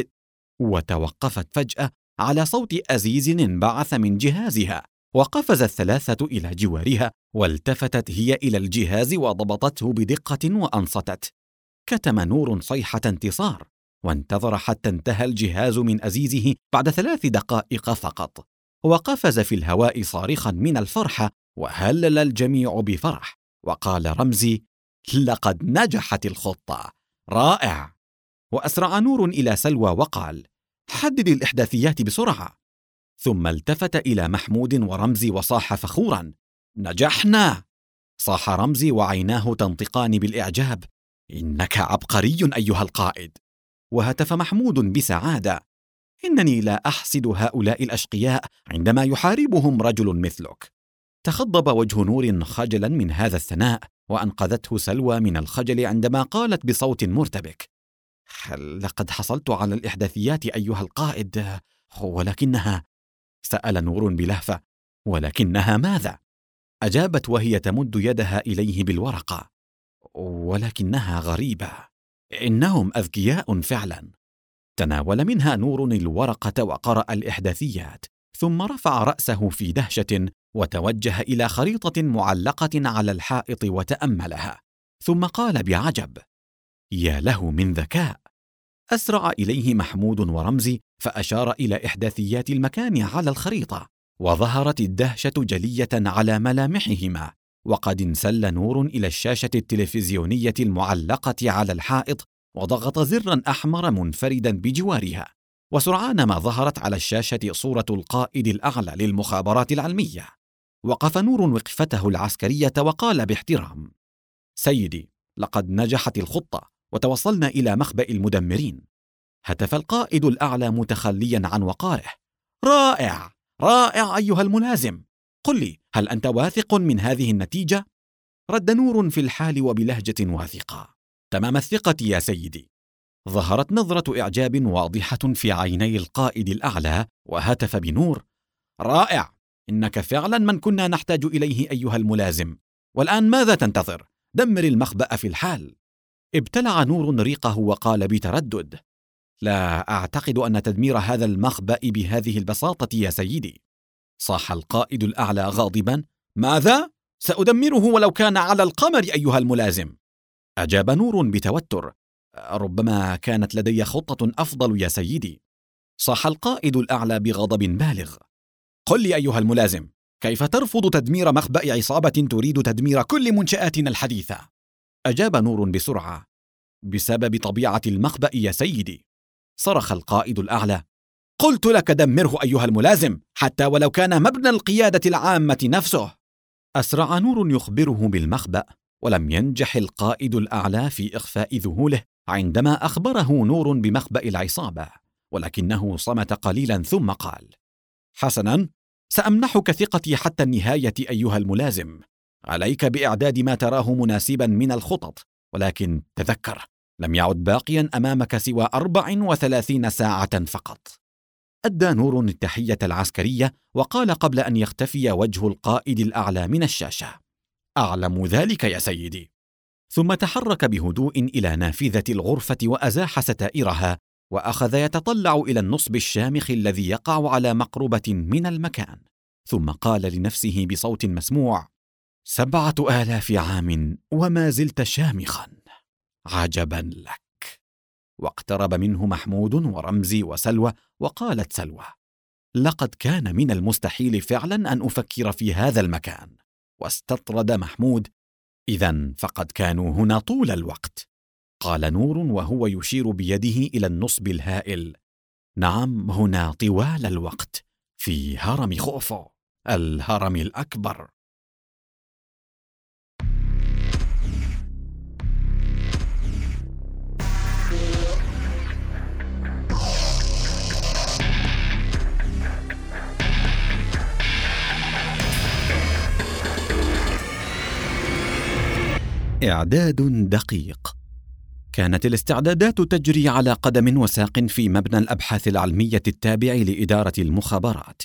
وتوقفت فجأة على صوت أزيز انبعث من جهازها، وقفز الثلاثة إلى جوارها، والتفتت هي إلى الجهاز وضبطته بدقة وأنصتت. كتم نور صيحة انتصار، وانتظر حتى انتهى الجهاز من أزيزه بعد 3 دقائق فقط، وقفز في الهواء صارخا من الفرحة، وهلل الجميع بفرح. وقال رمزي: لقد نجحت الخطة، رائع. وأسرع نور إلى سلوى وقال: حدد الإحداثيات بسرعة. ثم التفت إلى محمود ورمزي وصاح فخورا: نجحنا! صاح رمزي وعيناه تنطقان بالإعجاب: إنك عبقري أيها القائد. وهتف محمود بسعادة: إنني لا أحسد هؤلاء الأشقياء عندما يحاربهم رجل مثلك. تخضب وجه نور خجلا من هذا الثناء، وأنقذته سلوى من الخجل عندما قالت بصوت مرتبك: لقد حصلت على الإحداثيات أيها القائد، ولكنها... سأل نور بلهفة: ولكنها ماذا؟ أجابت وهي تمد يدها إليه بالورقة: ولكنها غريبة، إنهم أذكياء فعلا. تناول منها نور الورقة وقرأ الإحداثيات، ثم رفع رأسه في دهشة وتوجه إلى خريطة معلقة على الحائط وتأملها، ثم قال بعجب: يا له من ذكاء. أسرع إليه محمود ورمزي فأشار إلى إحداثيات المكان على الخريطة، وظهرت الدهشة جلية على ملامحهما. وقد انسل نور إلى الشاشة التلفزيونية المعلقة على الحائط وضغط زرا أحمر منفردا بجوارها، وسرعان ما ظهرت على الشاشة صورة القائد الأعلى للمخابرات العلمية. وقف نور وقفته العسكرية وقال باحترام: سيدي، لقد نجحت الخطة وتوصلنا إلى مخبأ المدمرين. هتف القائد الأعلى متخليا عن وقاره: رائع رائع أيها الملازم، قل لي، هل أنت واثق من هذه النتيجة؟ رد نور في الحال وبلهجة واثقة: تمام الثقة يا سيدي. ظهرت نظرة إعجاب واضحة في عيني القائد الأعلى، وهتف بنور: رائع، إنك فعلا من كنا نحتاج إليه أيها الملازم. والآن ماذا تنتظر؟ دمر المخبأ في الحال. ابتلع نور ريقه وقال بتردد: لا أعتقد أن تدمير هذا المخبأ بهذه البساطة يا سيدي. صاح القائد الأعلى غاضبا: ماذا؟ سأدمره ولو كان على القمر أيها الملازم. أجاب نور بتوتر: ربما كانت لدي خطة أفضل يا سيدي. صاح القائد الأعلى بغضب بالغ: قل لي أيها الملازم، كيف ترفض تدمير مخبأ عصابة تريد تدمير كل منشآتنا الحديثة؟ أجاب نور بسرعة: بسبب طبيعة المخبأ يا سيدي. صرخ القائد الأعلى: قلت لك دمره أيها الملازم، حتى ولو كان مبنى القيادة العامة نفسه. أسرع نور يخبره بالمخبأ، ولم ينجح القائد الأعلى في إخفاء ذهوله عندما أخبره نور بمخبأ العصابة، ولكنه صمت قليلا ثم قال: حسنا، سأمنحك ثقتي حتى النهاية أيها الملازم. عليك بإعداد ما تراه مناسبا من الخطط، ولكن تذكر، لم يعد باقيا أمامك سوى 34 ساعة فقط. أدى نور التحية العسكرية وقال قبل أن يختفي وجه القائد الأعلى من الشاشة: أعلم ذلك يا سيدي. ثم تحرك بهدوء إلى نافذة الغرفة وأزاح ستائرها، وأخذ يتطلع إلى النصب الشامخ الذي يقع على مقربة من المكان، ثم قال لنفسه بصوت مسموع: 7,000 عام وما زلت شامخا، عجبا لك. واقترب منه محمود ورمزي وسلوى، وقالت سلوى: لقد كان من المستحيل فعلا أن أفكر في هذا المكان. واستطرد محمود: إذن فقد كانوا هنا طول الوقت. قال نور وهو يشير بيده إلى النصب الهائل: نعم، هنا طوال الوقت، في هرم خوفو، الهرم الأكبر. إعداد دقيق. كانت الاستعدادات تجري على قدم وساق في مبنى الأبحاث العلمية التابع لإدارة المخابرات.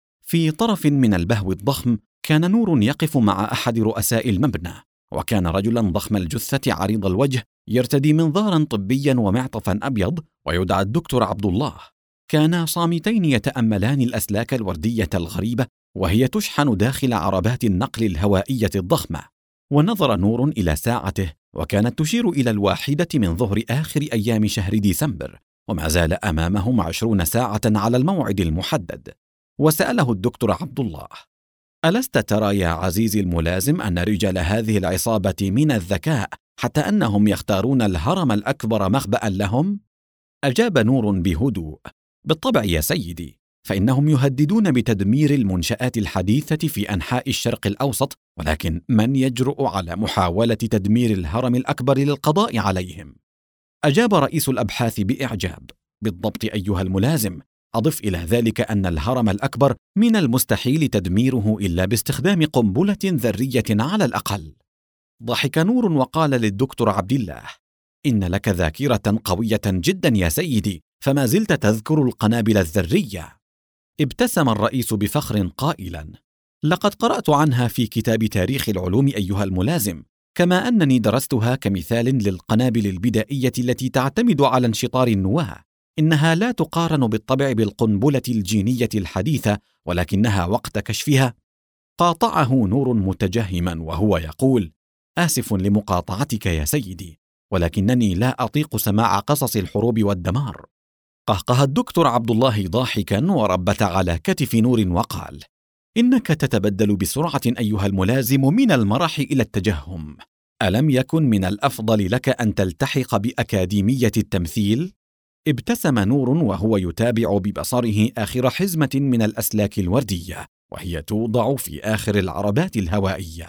في طرف من البهو الضخم كان نور يقف مع أحد رؤساء المبنى، وكان رجلا ضخم الجثة عريض الوجه يرتدي منظارا طبيا ومعطفا أبيض، ويدعى الدكتور عبد الله. كانا صامتين يتأملان الأسلاك الوردية الغريبة وهي تشحن داخل عربات النقل الهوائية الضخمة. ونظر نور إلى ساعته، وكانت تشير إلى 1 من ظهر آخر أيام شهر ديسمبر، وما زال أمامهم 20 ساعة على الموعد المحدد. وسأله الدكتور عبد الله: ألست ترى يا عزيزي الملازم أن رجال هذه العصابة من الذكاء حتى أنهم يختارون الهرم الأكبر مخبأ لهم؟ أجاب نور بهدوء: بالطبع يا سيدي، فإنهم يهددون بتدمير المنشآت الحديثة في أنحاء الشرق الأوسط، ولكن من يجرؤ على محاولة تدمير الهرم الأكبر للقضاء عليهم؟ أجاب رئيس الأبحاث بإعجاب: بالضبط أيها الملازم، أضف إلى ذلك أن الهرم الأكبر من المستحيل تدميره إلا باستخدام قنبلة ذرية على الأقل. ضحك نور وقال للدكتور عبد الله: إن لك ذاكرة قوية جدا يا سيدي، فما زلت تذكر القنابل الذرية. ابتسم الرئيس بفخر قائلا: لقد قرأت عنها في كتاب تاريخ العلوم أيها الملازم، كما أنني درستها كمثال للقنابل البدائية التي تعتمد على انشطار النواة. إنها لا تقارن بالطبع بالقنبلة الجينية الحديثة، ولكنها وقت كشفها. قاطعه نور متجهما وهو يقول: آسف لمقاطعتك يا سيدي، ولكنني لا أطيق سماع قصص الحروب والدمار. قهقه الدكتور عبد الله ضاحكا وربت على كتف نور وقال: إنك تتبدل بسرعة أيها الملازم من المرح إلى التجهم. ألم يكن من الأفضل لك أن تلتحق بأكاديمية التمثيل؟ ابتسم نور وهو يتابع ببصره آخر حزمة من الأسلاك الوردية وهي توضع في آخر العربات الهوائية.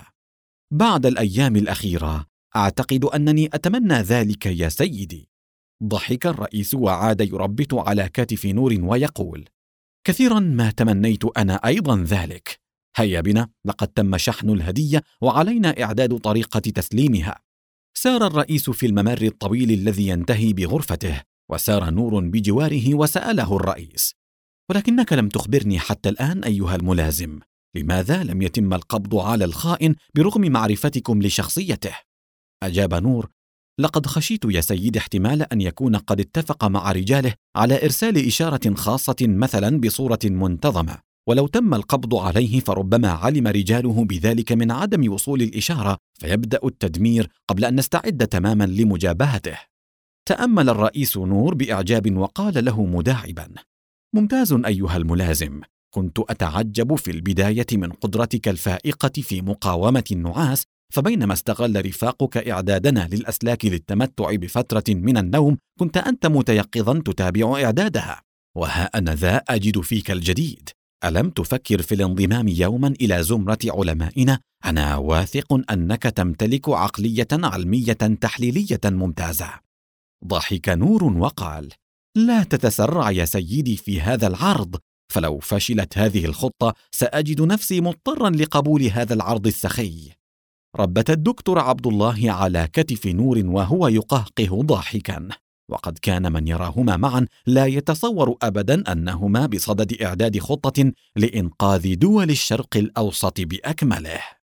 بعد الأيام الأخيرة أعتقد أنني أتمنى ذلك يا سيدي. ضحك الرئيس وعاد يربت على كتف نور ويقول: كثيرا ما تمنيت أنا أيضا ذلك. هيا بنا، لقد تم شحن الهدية وعلينا إعداد طريقة تسليمها. سار الرئيس في الممر الطويل الذي ينتهي بغرفته، وسار نور بجواره وسأله الرئيس: ولكنك لم تخبرني حتى الآن أيها الملازم، لماذا لم يتم القبض على الخائن برغم معرفتكم لشخصيته؟ أجاب نور: لقد خشيت يا سيدي احتمال أن يكون قد اتفق مع رجاله على إرسال إشارة خاصة مثلا بصورة منتظمة، ولو تم القبض عليه فربما علم رجاله بذلك من عدم وصول الإشارة، فيبدأ التدمير قبل أن نستعد تماما لمجابهته. تأمل الرئيس نور بإعجاب وقال له مداعبا: ممتاز أيها الملازم، كنت أتعجب في البداية من قدرتك الفائقة في مقاومة النعاس، فبينما استغل رفاقك إعدادنا للأسلاك للتمتع بفترة من النوم كنت أنت متيقظا تتابع إعدادها، وها أنا ذا أجد فيك الجديد. ألم تفكر في الانضمام يوما إلى زمرة علمائنا؟ أنا واثق أنك تمتلك عقلية علمية تحليلية ممتازة. ضحك نور وقال: لا تتسرع يا سيدي في هذا العرض، فلو فشلت هذه الخطة سأجد نفسي مضطرا لقبول هذا العرض السخي. ربت الدكتور عبد الله على كتف نور وهو يقهقه ضاحكا، وقد كان من يراهما معا لا يتصور أبدا أنهما بصدد إعداد خطة لإنقاذ دول الشرق الأوسط بأكمله.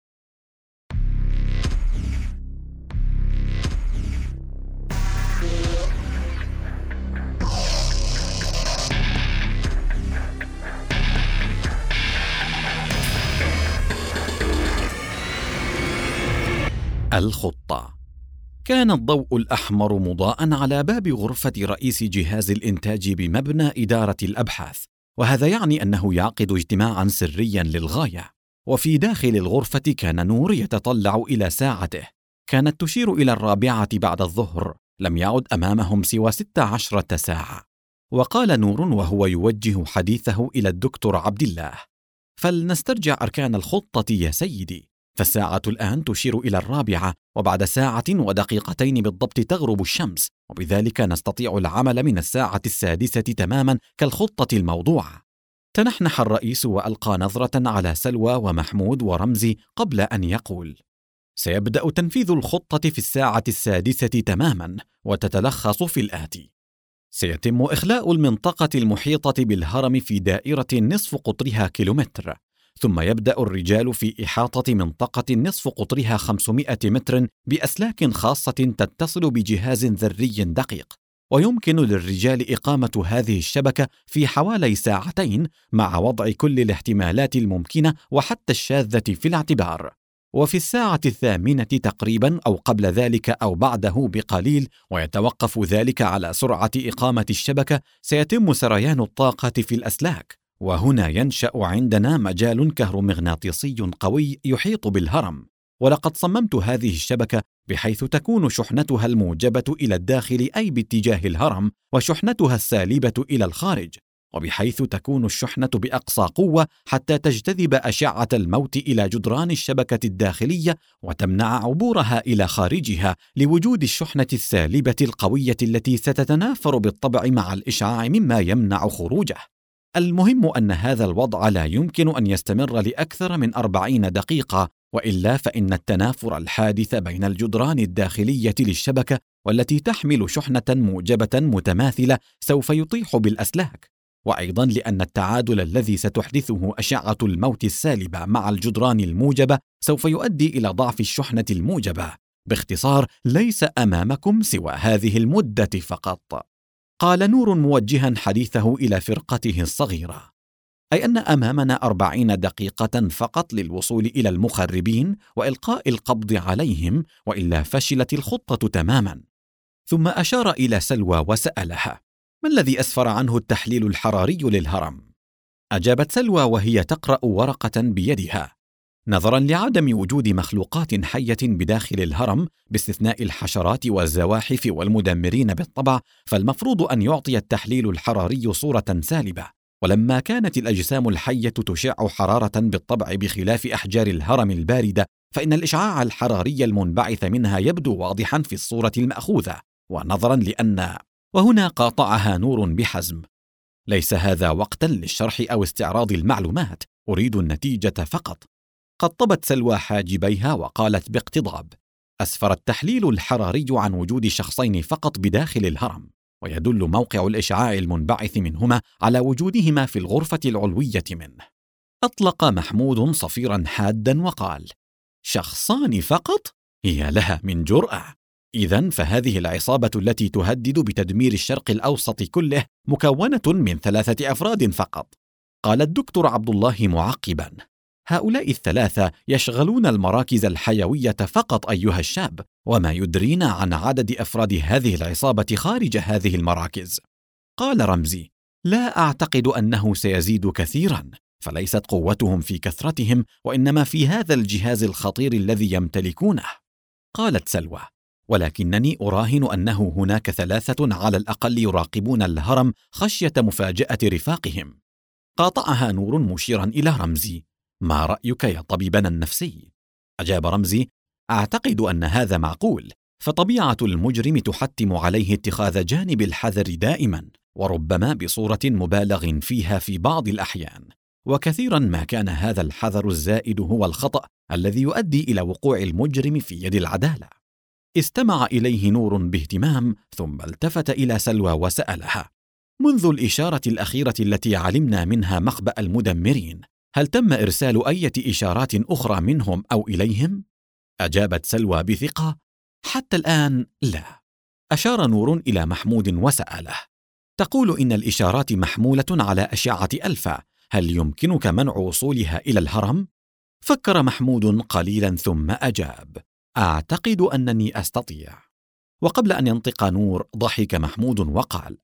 الخطة. كان الضوء الأحمر مضاءً على باب غرفة رئيس جهاز الإنتاج بمبنى إدارة الأبحاث، وهذا يعني أنه يعقد اجتماعاً سرياً للغاية. وفي داخل الغرفة كان نور يتطلع إلى ساعته، كانت تشير إلى 4 بعد الظهر، لم يعد أمامهم سوى 16 ساعة. وقال نور وهو يوجه حديثه إلى الدكتور عبد الله: فلنسترجع أركان الخطة يا سيدي، فالساعة الآن تشير إلى 4، وبعد 1 ودقيقتين بالضبط تغرب الشمس، وبذلك نستطيع العمل من 6:06 تماما كالخطة الموضوعة. تنحنح الرئيس وألقى نظرة على سلوى ومحمود ورمزي قبل أن يقول: سيبدأ تنفيذ الخطة في 6:06 تماما، وتتلخص في الآتي: سيتم إخلاء المنطقة المحيطة بالهرم في دائرة نصف قطرها كيلومتر، ثم يبدأ الرجال في إحاطة منطقة نصف قطرها 500 متر بأسلاك خاصة تتصل بجهاز ذري دقيق، ويمكن للرجال إقامة هذه الشبكة في حوالي 2 ساعات مع وضع كل الاحتمالات الممكنة وحتى الشاذة في الاعتبار. وفي 8:00 تقريبا أو قبل ذلك أو بعده بقليل، ويتوقف ذلك على سرعة إقامة الشبكة، سيتم سريان الطاقة في الأسلاك، وهنا ينشأ عندنا مجال كهرومغناطيسي قوي يحيط بالهرم. ولقد صممت هذه الشبكة بحيث تكون شحنتها الموجبة إلى الداخل أي باتجاه الهرم، وشحنتها السالبة إلى الخارج، وبحيث تكون الشحنة بأقصى قوة حتى تجتذب أشعة الموت إلى جدران الشبكة الداخلية وتمنع عبورها إلى خارجها لوجود الشحنة السالبة القوية التي ستتنافر بالطبع مع الإشعاع مما يمنع خروجه. المهم أن هذا الوضع لا يمكن أن يستمر لأكثر من 40 دقيقة، وإلا فإن التنافر الحادث بين الجدران الداخلية للشبكة والتي تحمل شحنة موجبة متماثلة سوف يطيح بالأسلاك، وأيضا لأن التعادل الذي ستحدثه أشعة الموت السالبة مع الجدران الموجبة سوف يؤدي إلى ضعف الشحنة الموجبة. باختصار، ليس أمامكم سوى هذه المدة فقط. قال نور موجها حديثه إلى فرقته الصغيرة: أي أن أمامنا 40 دقيقة فقط للوصول إلى المخربين وإلقاء القبض عليهم، وإلا فشلت الخطة تماما. ثم أشار إلى سلوى وسألها: ما الذي أسفر عنه التحليل الحراري للهرم؟ أجابت سلوى وهي تقرأ ورقة بيدها: نظرا لعدم وجود مخلوقات حية بداخل الهرم باستثناء الحشرات والزواحف والمدمرين بالطبع، فالمفروض أن يعطي التحليل الحراري صورة سالبة. ولما كانت الأجسام الحية تشع حرارة بالطبع بخلاف أحجار الهرم الباردة، فإن الإشعاع الحراري المنبعث منها يبدو واضحا في الصورة المأخوذة. ونظرا لأن... وهنا قاطعها نور بحزم: ليس هذا وقتا للشرح أو استعراض المعلومات، أريد النتيجة فقط. قطبت سلوى حاجبيها وقالت باقتضاب: أسفر التحليل الحراري عن وجود شخصين فقط بداخل الهرم، ويدل موقع الإشعاع المنبعث منهما على وجودهما في الغرفة العلوية منه. أطلق محمود صفيرا حادا وقال: شخصان فقط؟ هي لها من جرأة. إذن فهذه العصابة التي تهدد بتدمير الشرق الأوسط كله مكونة من 3 أفراد فقط. قال الدكتور عبد الله معقبا: هؤلاء ال3 يشغلون المراكز الحيوية فقط أيها الشاب، وما يدرينا عن عدد أفراد هذه العصابة خارج هذه المراكز. قال رمزي: لا أعتقد أنه سيزيد كثيرا، فليست قوتهم في كثرتهم، وإنما في هذا الجهاز الخطير الذي يمتلكونه. قالت سلوى: ولكنني أراهن أنه هناك 3 على الأقل يراقبون الهرم خشية مفاجأة رفاقهم. قاطعها نور مشيرا إلى رمزي: ما رأيك يا طبيبنا النفسي؟ أجاب رمزي: أعتقد أن هذا معقول، فطبيعة المجرم تحتم عليه اتخاذ جانب الحذر دائما، وربما بصورة مبالغ فيها في بعض الأحيان، وكثيرا ما كان هذا الحذر الزائد هو الخطأ الذي يؤدي إلى وقوع المجرم في يد العدالة. استمع إليه نور باهتمام، ثم التفت إلى سلوى وسألها: منذ الإشارة الأخيرة التي علمنا منها مخبأ المدمرين، هل تم إرسال أي إشارات أخرى منهم أو إليهم؟ أجابت سلوى بثقة: حتى الآن لا. أشار نور إلى محمود وسأله: تقول إن الإشارات محمولة على أشعة ألفا، هل يمكنك منع وصولها إلى الهرم؟ فكر محمود قليلا ثم أجاب: أعتقد أنني أستطيع. وقبل أن ينطق نور ضحك محمود وقال: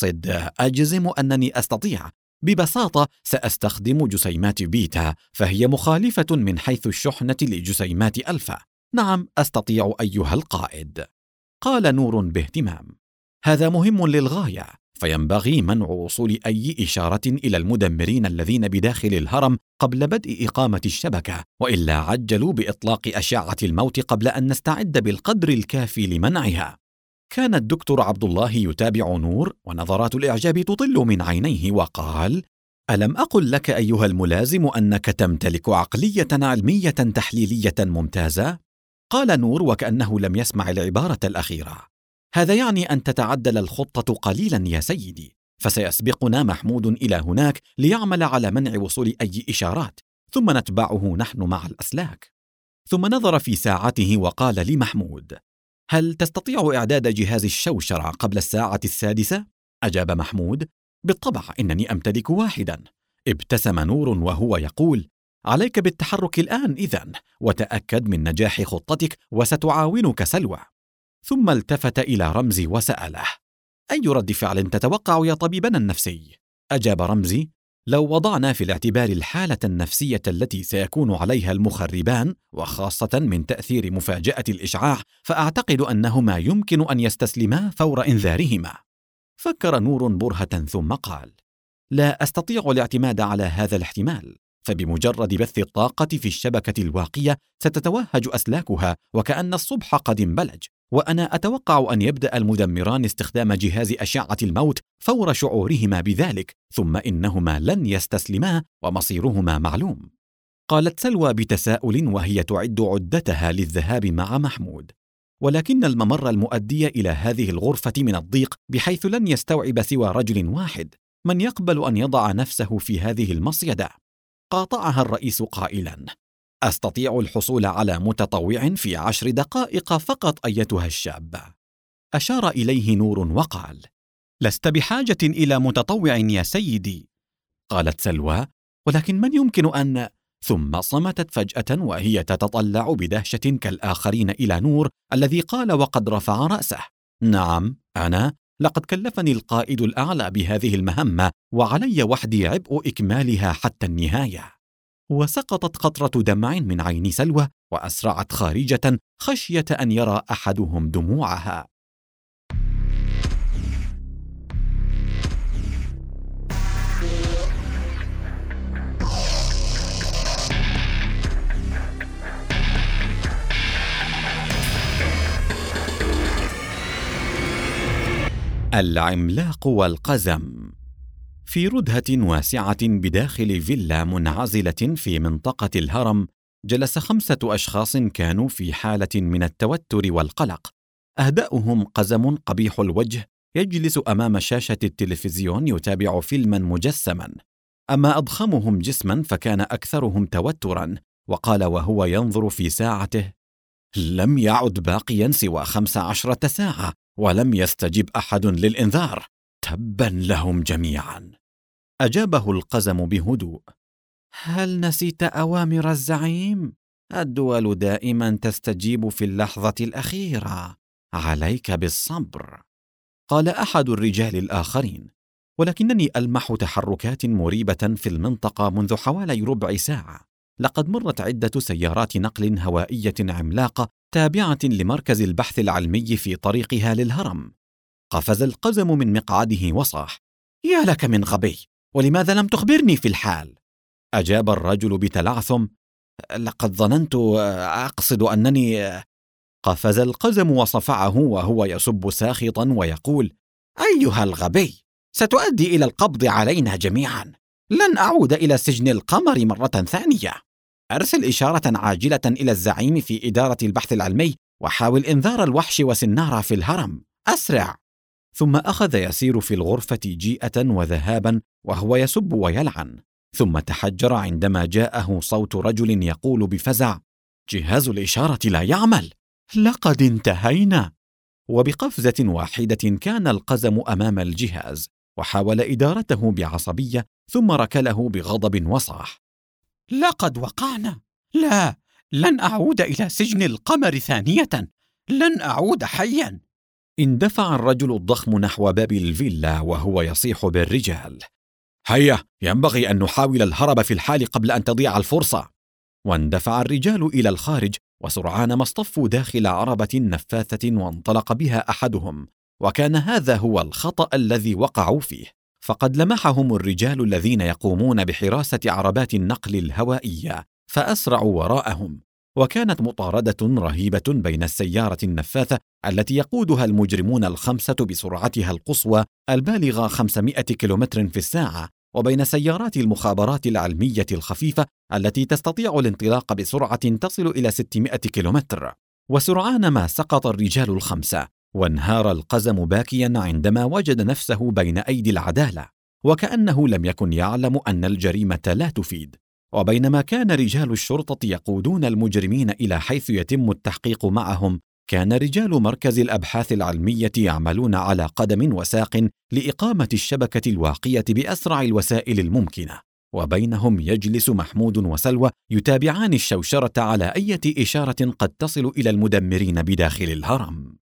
أجزم أنني أستطيع. ببساطة سأستخدم جسيمات بيتا، فهي مخالفة من حيث الشحنة لجسيمات ألفا. نعم أستطيع أيها القائد. قال نور باهتمام: هذا مهم للغاية، فينبغي منع وصول أي إشارة إلى المدمرين الذين بداخل الهرم قبل بدء إقامة الشبكة، وإلا عجلوا بإطلاق أشعة الموت قبل أن نستعد بالقدر الكافي لمنعها. كان الدكتور عبد الله يتابع نور، ونظرات الإعجاب تطل من عينيه، وقال: ألم أقل لك أيها الملازم أنك تمتلك عقلية علمية تحليلية ممتازة؟ قال نور وكأنه لم يسمع العبارة الأخيرة: هذا يعني أن تتعدل الخطة قليلا يا سيدي، فسيسبقنا محمود إلى هناك ليعمل على منع وصول أي إشارات، ثم نتبعه نحن مع الأسلاك. ثم نظر في ساعته وقال لمحمود: هل تستطيع إعداد جهاز الشوشرة قبل 6:00؟ أجاب محمود: بالطبع، إنني أمتلك واحدا. ابتسم نور وهو يقول: عليك بالتحرك الآن إذن، وتأكد من نجاح خطتك، وستعاونك سلوى. ثم التفت إلى رمزي وسأله: أي رد فعل تتوقع يا طبيبنا النفسي؟ أجاب رمزي: لو وضعنا في الاعتبار الحالة النفسية التي سيكون عليها المخربان، وخاصة من تأثير مفاجأة الإشعاع، فأعتقد أنهما يمكن أن يستسلما فور إنذارهما. فكر نور برهة ثم قال: لا أستطيع الاعتماد على هذا الاحتمال، فبمجرد بث الطاقة في الشبكة الواقية ستتوهج أسلاكها وكأن الصبح قد انبلج، وأنا أتوقع أن يبدأ المدمران استخدام جهاز أشعة الموت فور شعورهما بذلك، ثم إنهما لن يستسلما ومصيرهما معلوم. قالت سلوى بتساؤل وهي تعد عدتها للذهاب مع محمود: ولكن الممر المؤدي إلى هذه الغرفة من الضيق بحيث لن يستوعب سوى رجل واحد، من يقبل أن يضع نفسه في هذه المصيدة؟ قاطعها الرئيس قائلا: أستطيع الحصول على متطوع في 10 دقائق فقط أيتها الشابة. أشار إليه نور وقال: لست بحاجة إلى متطوع يا سيدي. قالت سلوى: ولكن من يمكن أن... ثم صمتت فجأة وهي تتطلع بدهشة كالآخرين إلى نور الذي قال وقد رفع رأسه: نعم أنا، لقد كلفني القائد الأعلى بهذه المهمة، وعلي وحدي عبء إكمالها حتى النهاية. وسقطت قطرة دمع من عين سلوى وأسرعت خارجة خشية أن يرى أحدهم دموعها. العملاق والقزم. في ردهة واسعة بداخل فيلا منعزلة في منطقة الهرم، جلس 5 أشخاص كانوا في حالة من التوتر والقلق. أهدأهم قزم قبيح الوجه يجلس أمام شاشة التلفزيون يتابع فيلما مجسما. أما أضخمهم جسما فكان أكثرهم توترا، وقال وهو ينظر في ساعته: لم يعد باقيا سوى 15 ساعة ولم يستجب أحد للإنذار، تبا لهم جميعا. أجابه القزم بهدوء: هل نسيت أوامر الزعيم؟ الدول دائما تستجيب في اللحظة الأخيرة، عليك بالصبر. قال أحد الرجال الآخرين: ولكنني ألمح تحركات مريبة في المنطقة منذ حوالي ربع ساعة. لقد مرت عدة سيارات نقل هوائية عملاقة تابعة لمركز البحث العلمي في طريقها للهرم. قفز القزم من مقعده وصاح: يا لك من غبي، ولماذا لم تخبرني في الحال؟ أجاب الرجل بتلعثم: لقد ظننت، أقصد أنني. قفز القزم وصفعه وهو يسب ساخطا ويقول: أيها الغبي، ستؤدي إلى القبض علينا جميعا. لن أعود إلى سجن القمر مرة ثانية. أرسل إشارة عاجلة إلى الزعيم في إدارة البحث العلمي، وحاول إنذار الوحش وسنارة في الهرم، أسرع. ثم أخذ يسير في الغرفة جيئة وذهابا وهو يسب ويلعن، ثم تحجر عندما جاءه صوت رجل يقول بفزع: جهاز الإشارة لا يعمل، لقد انتهينا. وبقفزة واحدة كان القزم أمام الجهاز، وحاول إدارته بعصبية، ثم ركله بغضب وصاح: لقد وقعنا. لا، لن أعود إلى سجن القمر ثانية، لن أعود حيا. اندفع الرجل الضخم نحو باب الفيلا وهو يصيح بالرجال: هيا، ينبغي أن نحاول الهرب في الحال قبل أن تضيع الفرصة. واندفع الرجال إلى الخارج، وسرعان ما اصطفوا داخل عربة نفاثة وانطلق بها أحدهم، وكان هذا هو الخطأ الذي وقعوا فيه، فقد لمحهم الرجال الذين يقومون بحراسة عربات النقل الهوائية فأسرعوا وراءهم، وكانت مطاردة رهيبة بين السيارة النفاثة التي يقودها المجرمون الخمسة بسرعتها القصوى البالغة 500 كيلومتر في الساعة، وبين سيارات المخابرات العلمية الخفيفة التي تستطيع الانطلاق بسرعة تصل إلى 600 كيلومتر. وسرعان ما سقط الرجال الخمسة، وانهار القزم باكيا عندما وجد نفسه بين أيدي العدالة، وكأنه لم يكن يعلم أن الجريمة لا تفيد. وبينما كان رجال الشرطة يقودون المجرمين إلى حيث يتم التحقيق معهم، كان رجال مركز الأبحاث العلمية يعملون على قدم وساق لإقامة الشبكة الواقية بأسرع الوسائل الممكنة، وبينهم يجلس محمود وسلوى يتابعان الشوشرة على أي إشارة قد تصل إلى المدمرين بداخل الهرم.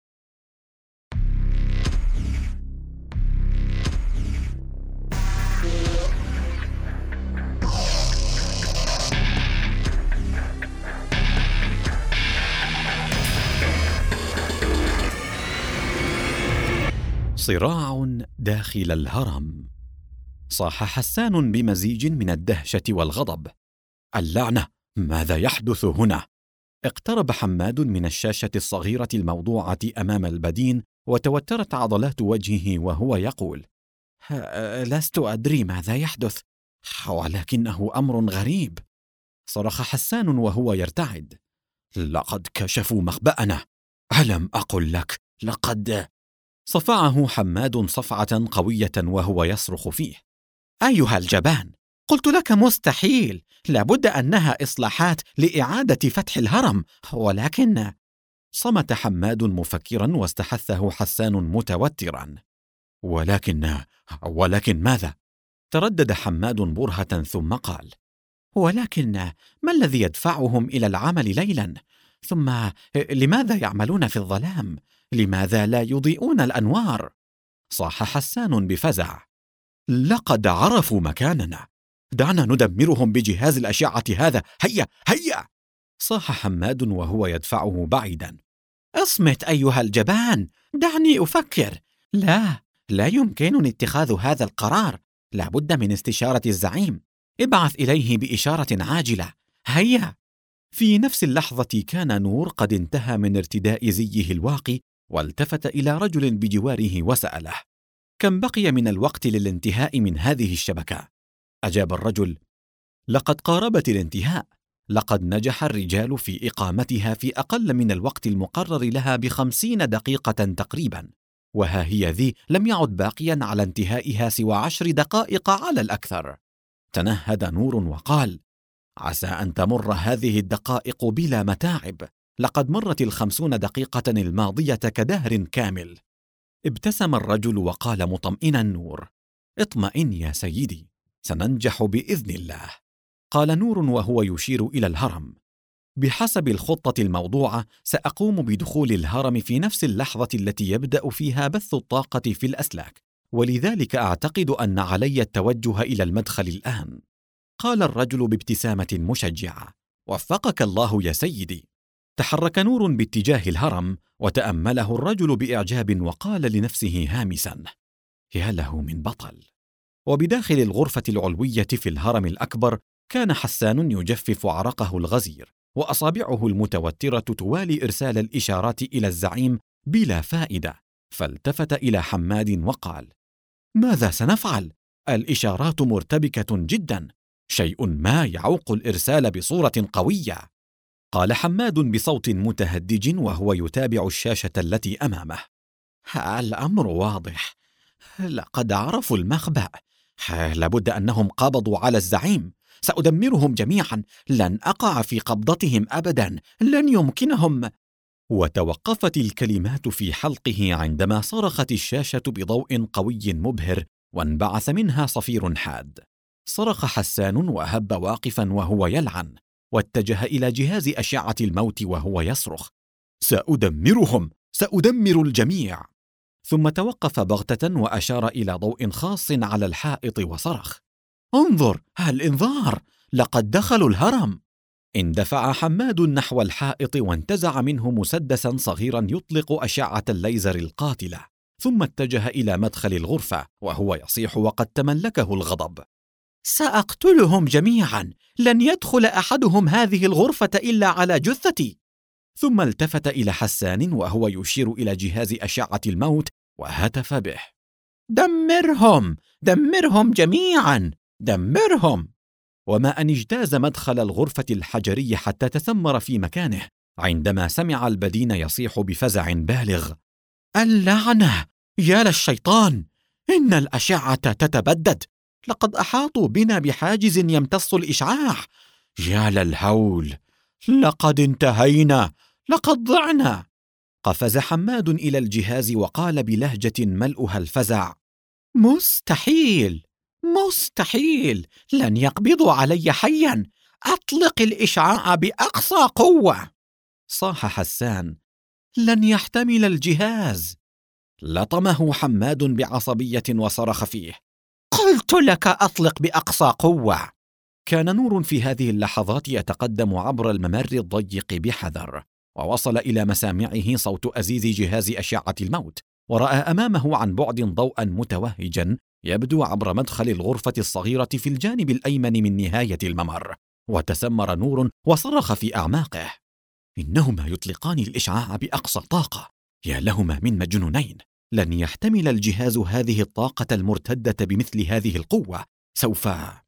صراع داخل الهرم. صاح حسان بمزيج من الدهشة والغضب: اللعنة، ماذا يحدث هنا؟ اقترب حماد من الشاشة الصغيرة الموضوعة أمام البدين، وتوترت عضلات وجهه وهو يقول: لست أدري ماذا يحدث، ولكنه أمر غريب. صرخ حسان وهو يرتعد: لقد كشفوا مخبأنا، ألم أقل لك؟ لقد... صفعه حماد صفعة قوية وهو يصرخ فيه: أيها الجبان، قلت لك مستحيل، لابد أنها إصلاحات لإعادة فتح الهرم. ولكن... صمت حماد مفكرا، واستحثه حسان متوترا: ولكن ماذا؟ تردد حماد برهة ثم قال: ولكن ما الذي يدفعهم إلى العمل ليلا؟ ثم لماذا يعملون في الظلام؟ لماذا لا يضيئون الأنوار؟ صاح حسان بفزع: لقد عرفوا مكاننا، دعنا ندمرهم بجهاز الأشعة هذا، هيا هيا. صاح حماد وهو يدفعه بعيدا: اصمت أيها الجبان، دعني أفكر. لا يمكنني اتخاذ هذا القرار، لابد من استشارة الزعيم، ابعث إليه بإشارة عاجلة، هيا. في نفس اللحظة كان نور قد انتهى من ارتداء زيه الواقي، والتفت إلى رجل بجواره وسأله: كم بقي من الوقت للانتهاء من هذه الشبكة؟ أجاب الرجل: لقد قاربت الانتهاء، لقد نجح الرجال في إقامتها في أقل من الوقت المقرر لها ب50 دقيقة تقريبا، وها هي ذي لم يعد باقيا على انتهائها سوى 10 دقائق على الأكثر. تنهد نور وقال: عسى أن تمر هذه الدقائق بلا متاعب، لقد مرت 50 دقيقة الماضية كدهر كامل. ابتسم الرجل وقال مطمئنا نور: اطمئن يا سيدي، سننجح بإذن الله. قال نور وهو يشير إلى الهرم: بحسب الخطة الموضوعة سأقوم بدخول الهرم في نفس اللحظة التي يبدأ فيها بث الطاقة في الأسلاك، ولذلك أعتقد أن علي التوجه إلى المدخل الآن. قال الرجل بابتسامة مشجعة: وفقك الله يا سيدي. تحرك نور باتجاه الهرم وتأمله الرجل بإعجاب وقال لنفسه هامسا: يا له من بطل. وبداخل الغرفة العلوية في الهرم الأكبر كان حسان يجفف عرقه الغزير، وأصابعه المتوترة توالي إرسال الإشارات إلى الزعيم بلا فائدة، فالتفت إلى حماد وقال: ماذا سنفعل؟ الإشارات مرتبكة جدا، شيء ما يعوق الإرسال بصورة قوية. قال حماد بصوت متهدج وهو يتابع الشاشة التي أمامه: الأمر واضح، لقد عرفوا المخبأ، لابد أنهم قبضوا على الزعيم، سأدمرهم جميعا، لن أقع في قبضتهم أبدا، لن يمكنهم. وتوقفت الكلمات في حلقه عندما صرخت الشاشة بضوء قوي مبهر وانبعث منها صفير حاد. صرخ حسان وهب واقفا وهو يلعن، واتجه إلى جهاز أشعة الموت وهو يصرخ: سأدمرهم، سأدمر الجميع. ثم توقف بغتة وأشار إلى ضوء خاص على الحائط وصرخ: انظر، الإنذار، لقد دخلوا الهرم. اندفع حماد نحو الحائط وانتزع منه مسدسا صغيرا يطلق أشعة الليزر القاتلة، ثم اتجه إلى مدخل الغرفة وهو يصيح وقد تملكه الغضب: سأقتلهم جميعا، لن يدخل أحدهم هذه الغرفة إلا على جثتي. ثم التفت إلى حسان وهو يشير إلى جهاز أشعة الموت وهتف به: دمرهم، دمرهم جميعا، دمرهم. وما أن اجتاز مدخل الغرفة الحجري حتى تثمر في مكانه عندما سمع البدين يصيح بفزع بالغ: اللعنة، يا للشيطان، إن الأشعة تتبدد، لقد أحاطوا بنا بحاجز يمتص الإشعاع، يا للهول، لقد انتهينا، لقد ضعنا. قفز حماد إلى الجهاز وقال بلهجة ملؤها الفزع: مستحيل، مستحيل، لن يقبضوا علي حيا، أطلق الإشعاع بأقصى قوة. صاح حسان: لن يحتمل الجهاز. لطمه حماد بعصبية وصرخ فيه: قلت لك أطلق بأقصى قوة. كان نور في هذه اللحظات يتقدم عبر الممر الضيق بحذر، ووصل إلى مسامعه صوت أزيز جهاز أشعة الموت، ورأى أمامه عن بعد ضوءا متوهجا يبدو عبر مدخل الغرفة الصغيرة في الجانب الأيمن من نهاية الممر. وتسمر نور وصرخ في أعماقه: إنهما يطلقان الإشعاع بأقصى طاقة، يا لهما من مجنونين، لن يحتمل الجهاز هذه الطاقة المرتدة بمثل هذه القوة، سوف.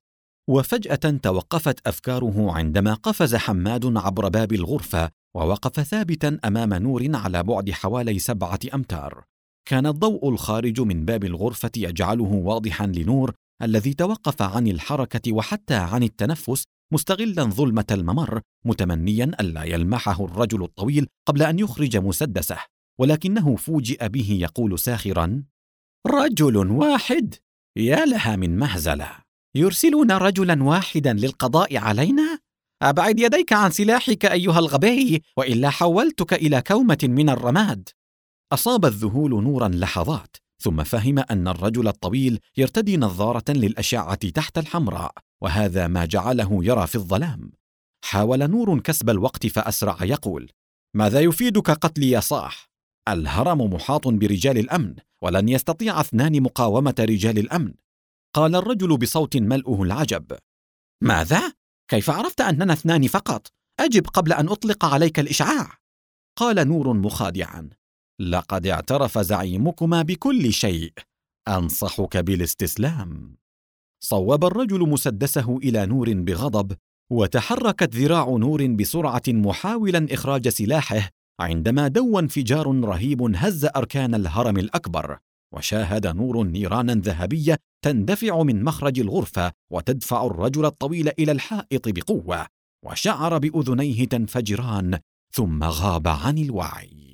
وفجأة توقفت أفكاره عندما قفز حماد عبر باب الغرفة ووقف ثابتا أمام نور على بعد حوالي 7 أمتار. كان الضوء الخارج من باب الغرفة يجعله واضحا لنور الذي توقف عن الحركة وحتى عن التنفس، مستغلا ظلمة الممر، متمنيا ألا يلمحه الرجل الطويل قبل أن يخرج مسدسه، ولكنه فوجئ به يقول ساخرا: رجل واحد؟ يا لها من مهزلة، يرسلون رجلا واحدا للقضاء علينا؟ أبعد يديك عن سلاحك أيها الغبي، وإلا حولتك إلى كومة من الرماد. أصاب الذهول نورا لحظات، ثم فهم أن الرجل الطويل يرتدي نظارة للأشعة تحت الحمراء، وهذا ما جعله يرى في الظلام. حاول نور كسب الوقت فأسرع يقول: ماذا يفيدك قتلي يا صاح؟ الهرم محاط برجال الأمن، ولن يستطيع 2 مقاومة رجال الأمن. قال الرجل بصوت ملؤه العجب: ماذا؟ كيف عرفت أننا 2 فقط؟ أجب قبل أن أطلق عليك الإشعاع. قال نور مخادعا: لقد اعترف زعيمكما بكل شيء، أنصحك بالاستسلام. صوب الرجل مسدسه إلى نور بغضب، وتحركت ذراع نور بسرعة محاولا إخراج سلاحه عندما دوى انفجار رهيب هز أركان الهرم الأكبر. وشاهد نور نيرانا ذهبية تندفع من مخرج الغرفة وتدفع الرجل الطويل إلى الحائط بقوة، وشعر بأذنيه تنفجران ثم غاب عن الوعي.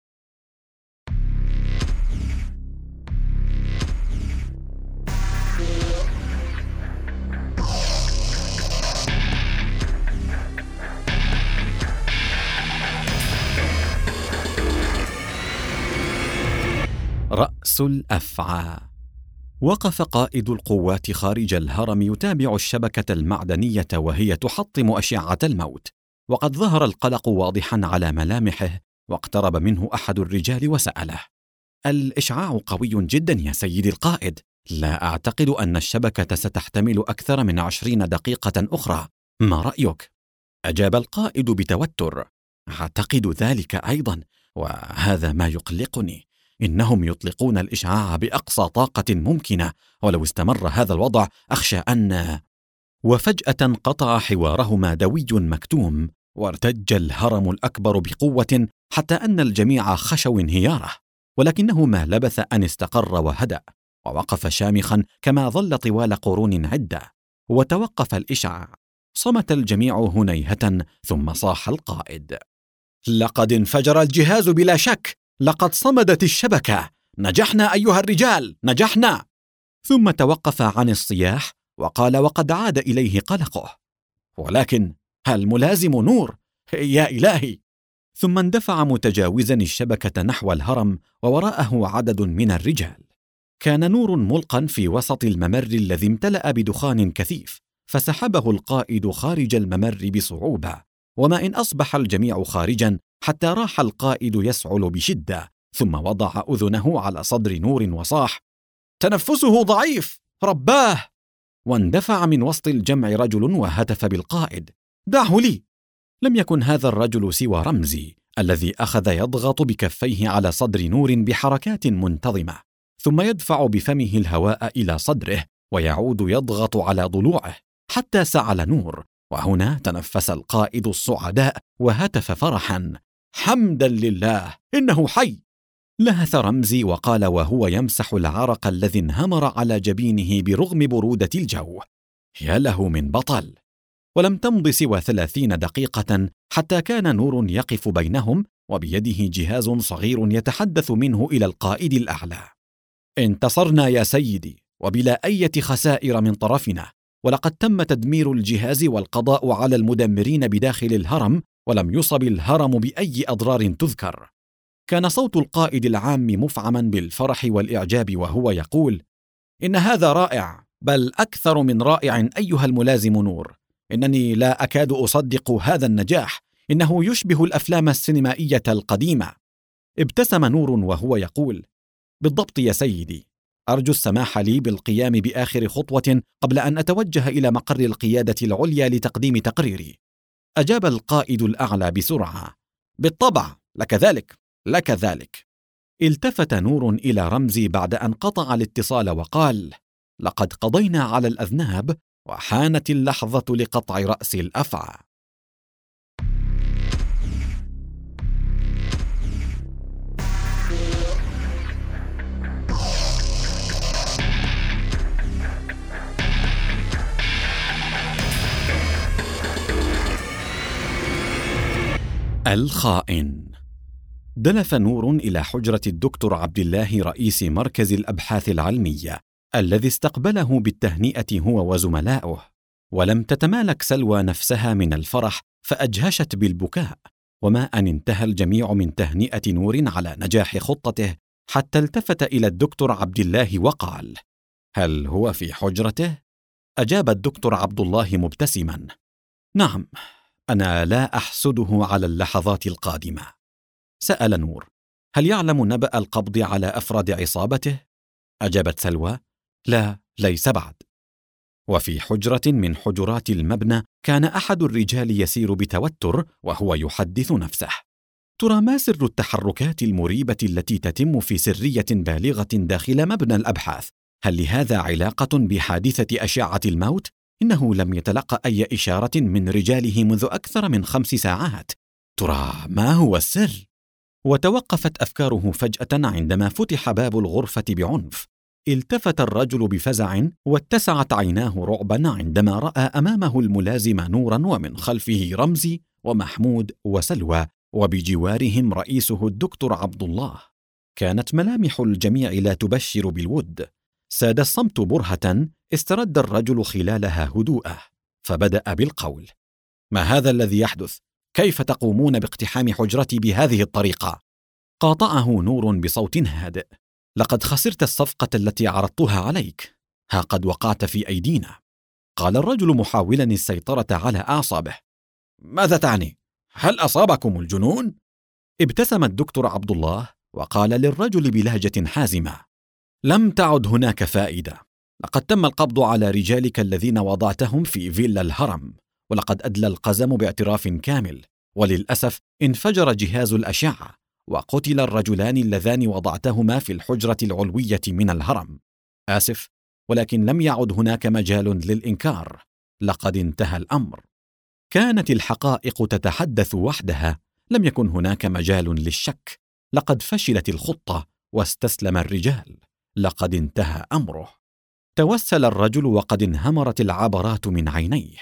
رأس الأفعى. وقف قائد القوات خارج الهرم يتابع الشبكة المعدنية وهي تحطم أشعة الموت، وقد ظهر القلق واضحا على ملامحه، واقترب منه أحد الرجال وسأله: الإشعاع قوي جدا يا سيدي القائد، لا أعتقد أن الشبكة ستحتمل أكثر من 20 دقيقة أخرى، ما رأيك؟ أجاب القائد بتوتر: أعتقد ذلك أيضا، وهذا ما يقلقني. إنهم يطلقون الإشعاع بأقصى طاقة ممكنة، ولو استمر هذا الوضع أخشى أن... وفجأة قطع حوارهما دوي مكتوم، وارتج الهرم الأكبر بقوة حتى أن الجميع خشوا انهياره، ولكنه ما لبث أن استقر وهدأ، ووقف شامخا كما ظل طوال قرون عدة، وتوقف الإشعاع. صمت الجميع هنيهة، ثم صاح القائد: لقد انفجر الجهاز بلا شك، لقد صمدت الشبكة، نجحنا أيها الرجال، نجحنا. ثم توقف عن الصياح وقال وقد عاد إليه قلقه: ولكن الملازم نور، يا إلهي. ثم اندفع متجاوزا الشبكة نحو الهرم، ووراءه عدد من الرجال. كان نور ملقا في وسط الممر الذي امتلأ بدخان كثيف، فسحبه القائد خارج الممر بصعوبة، وما إن أصبح الجميع خارجا حتى راح القائد يسعل بشدة، ثم وضع أذنه على صدر نور وصاح: تنفسه ضعيف، رباه. واندفع من وسط الجمع رجل وهتف بالقائد: دعه لي. لم يكن هذا الرجل سوى رمزي، الذي أخذ يضغط بكفيه على صدر نور بحركات منتظمة، ثم يدفع بفمه الهواء إلى صدره ويعود يضغط على ضلوعه حتى سعل نور. وهنا تنفس القائد الصعداء وهتف فرحا: حمدا لله، إنه حي. لهث رمزي وقال وهو يمسح العرق الذي انهمر على جبينه برغم برودة الجو: يا له من بطل. ولم تمض سوى 30 دقيقة حتى كان نور يقف بينهم، وبيده جهاز صغير يتحدث منه إلى القائد الأعلى: انتصرنا يا سيدي، وبلا أي خسائر من طرفنا، ولقد تم تدمير الجهاز والقضاء على المدمرين بداخل الهرم، ولم يصب الهرم بأي أضرار تذكر. كان صوت القائد العام مفعما بالفرح والإعجاب وهو يقول: إن هذا رائع، بل أكثر من رائع أيها الملازم نور. إنني لا أكاد أصدق هذا النجاح، إنه يشبه الأفلام السينمائية القديمة. ابتسم نور وهو يقول: بالضبط يا سيدي، أرجو السماح لي بالقيام بآخر خطوة قبل أن أتوجه إلى مقر القيادة العليا لتقديم تقريري. أجاب القائد الأعلى بسرعة: بالطبع، لك ذلك، لك ذلك. التفت نور إلى رمزي بعد أن قطع الاتصال وقال: لقد قضينا على الأذناب، وحانت اللحظة لقطع رأس الأفعى. الخائن. دلف نور إلى حجرة الدكتور عبد الله رئيس مركز الأبحاث العلمية، الذي استقبله بالتهنئة هو وزملاؤه، ولم تتمالك سلوى نفسها من الفرح فأجهشت بالبكاء. وما أن انتهى الجميع من تهنئة نور على نجاح خطته حتى التفت إلى الدكتور عبد الله وقال: هل هو في حجرته؟ أجاب الدكتور عبد الله مبتسما: نعم، أنا لا أحسده على اللحظات القادمة. سأل نور: هل يعلم نبأ القبض على أفراد عصابته؟ أجابت سلوى: لا، ليس بعد. وفي حجرة من حجرات المبنى كان أحد الرجال يسير بتوتر وهو يحدث نفسه: ترى ما سر التحركات المريبة التي تتم في سرية بالغة داخل مبنى الأبحاث؟ هل لهذا علاقة بحادثة أشعة الموت؟ إنه لم يتلقى أي إشارة من رجاله منذ أكثر من 5 ساعات. ترى ما هو السر؟ وتوقفت أفكاره فجأة عندما فتح باب الغرفة بعنف. التفت الرجل بفزع واتسعت عيناه رعبا عندما رأى أمامه الملازم نورا ومن خلفه رمزي ومحمود وسلوى، وبجوارهم رئيسه الدكتور عبد الله. كانت ملامح الجميع لا تبشر بالود. ساد الصمت برهة استرد الرجل خلالها هدوءه، فبدأ بالقول: ما هذا الذي يحدث؟ كيف تقومون باقتحام حجرتي بهذه الطريقة؟ قاطعه نور بصوت هادئ: لقد خسرت الصفقة التي عرضتها عليك، ها قد وقعت في أيدينا. قال الرجل محاولا السيطرة على أعصابه: ماذا تعني؟ هل أصابكم الجنون؟ ابتسم الدكتور عبد الله وقال للرجل بلهجة حازمة: لم تعد هناك فائدة. لقد تم القبض على رجالك الذين وضعتهم في فيلا الهرم، ولقد أدلى القزم باعتراف كامل، وللأسف انفجر جهاز الأشعة وقتل الرجلان اللذان وضعتهما في الحجرة العلوية من الهرم. آسف، ولكن لم يعد هناك مجال للإنكار، لقد انتهى الأمر. كانت الحقائق تتحدث وحدها، لم يكن هناك مجال للشك. لقد فشلت الخطة واستسلم الرجال، لقد انتهى أمره. توسل الرجل وقد انهمرت العبرات من عينيه.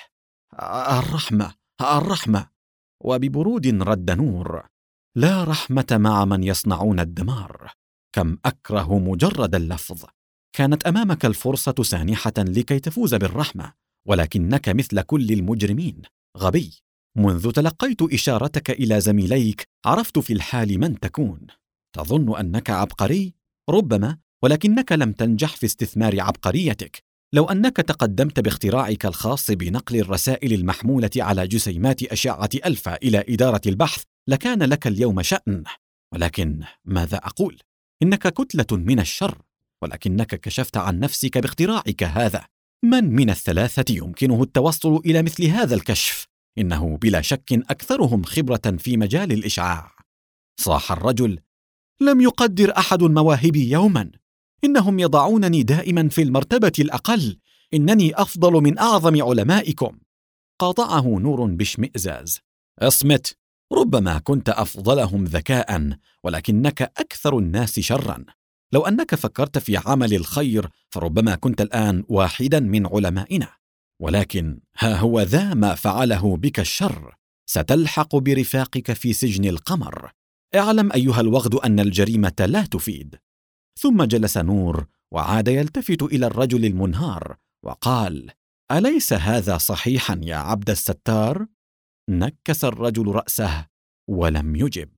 الرحمة، الرحمة. وببرود رد نور: لا رحمة مع من يصنعون الدمار. كم أكره مجرد اللفظ. كانت أمامك الفرصة سانحة لكي تفوز بالرحمة، ولكنك مثل كل المجرمين، غبي. منذ تلقيت إشارتك إلى زميليك عرفت في الحال من تكون. تظن أنك عبقري؟ ربما، ولكنك لم تنجح في استثمار عبقريتك. لو أنك تقدمت باختراعك الخاص بنقل الرسائل المحمولة على جسيمات أشعة ألفا إلى إدارة البحث لكان لك اليوم شأن. ولكن ماذا أقول؟ إنك كتلة من الشر، ولكنك كشفت عن نفسك باختراعك هذا. من الثلاثة يمكنه التوصل إلى مثل هذا الكشف؟ إنه بلا شك أكثرهم خبرة في مجال الإشعاع. صاح الرجل: لم يقدر أحد مواهبي يوما. إنهم يضعونني دائما في المرتبة الأقل. إنني أفضل من أعظم علمائكم. قاطعه نور باشمئزاز: اصمت. ربما كنت أفضلهم ذكاء، ولكنك أكثر الناس شرا. لو أنك فكرت في عمل الخير فربما كنت الآن واحدا من علمائنا، ولكن ها هو ذا ما فعله بك الشر. ستلحق برفاقك في سجن القمر. اعلم أيها الوغد أن الجريمة لا تفيد. ثم جلس نور وعاد يلتفت إلى الرجل المنهار وقال: أليس هذا صحيحا يا عبد الستار؟ نكس الرجل رأسه ولم يجب.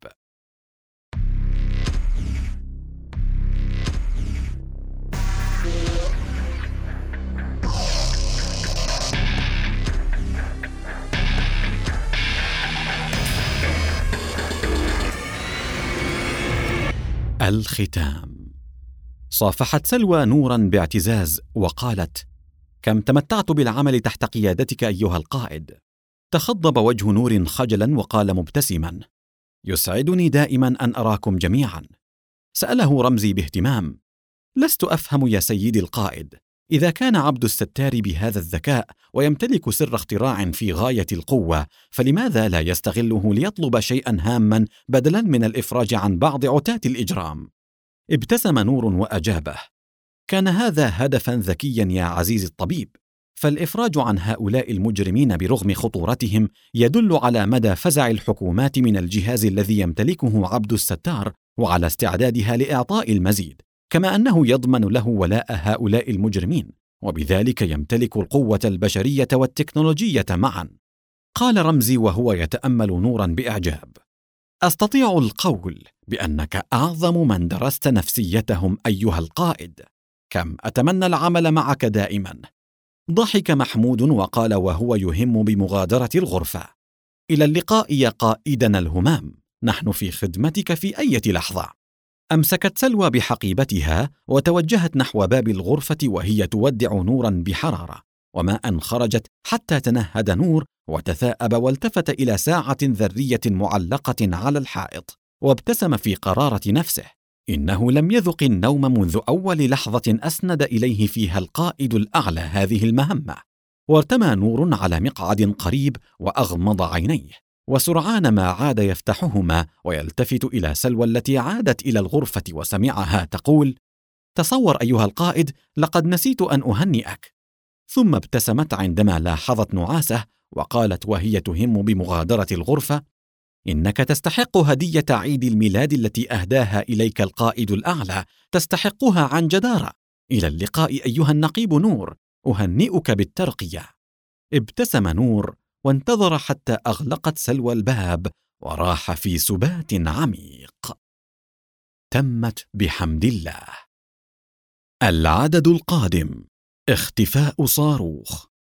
الختام. صافحت سلوى نورا باعتزاز وقالت: كم تمتعت بالعمل تحت قيادتك أيها القائد. تخضب وجه نور خجلا وقال مبتسما: يسعدني دائما أن أراكم جميعا. سأله رمزي باهتمام: لست أفهم يا سيدي القائد، إذا كان عبد الستار بهذا الذكاء ويمتلك سر اختراع في غاية القوة، فلماذا لا يستغله ليطلب شيئا هاما بدلا من الإفراج عن بعض عتاة الإجرام؟ ابتسم نور وأجابه: كان هذا هدفا ذكيا يا عزيزي الطبيب، فالإفراج عن هؤلاء المجرمين برغم خطورتهم يدل على مدى فزع الحكومات من الجهاز الذي يمتلكه عبد الستار وعلى استعدادها لإعطاء المزيد، كما أنه يضمن له ولاء هؤلاء المجرمين، وبذلك يمتلك القوة البشرية والتكنولوجية معا. قال رمزي وهو يتأمل نورا بإعجاب: أستطيع القول بأنك أعظم من درست نفسيتهم أيها القائد. كم أتمنى العمل معك دائما. ضحك محمود وقال وهو يهم بمغادرة الغرفة: إلى اللقاء يا قائدنا الهمام، نحن في خدمتك في أي لحظة. أمسكت سلوى بحقيبتها وتوجهت نحو باب الغرفة وهي تودع نورا بحرارة، وما أن خرجت حتى تنهد نور وتثاءب والتفت إلى ساعة ذرية معلقة على الحائط وابتسم في قرارة نفسه. إنه لم يذق النوم منذ أول لحظة أسند إليه فيها القائد الأعلى هذه المهمة. وارتمى نور على مقعد قريب وأغمض عينيه، وسرعان ما عاد يفتحهما ويلتفت إلى سلوى التي عادت إلى الغرفة وسمعها تقول: تصور أيها القائد، لقد نسيت أن أهنئك. ثم ابتسمت عندما لاحظت نعاسه وقالت وهي تهم بمغادرة الغرفة: إنك تستحق هدية عيد الميلاد التي أهداها إليك القائد الأعلى، تستحقها عن جدارة. إلى اللقاء أيها النقيب نور، أهنئك بالترقية. ابتسم نور وانتظر حتى أغلقت سلوى الباب وراح في سبات عميق. تمت بحمد الله. العدد القادم: اختفاء صاروخ.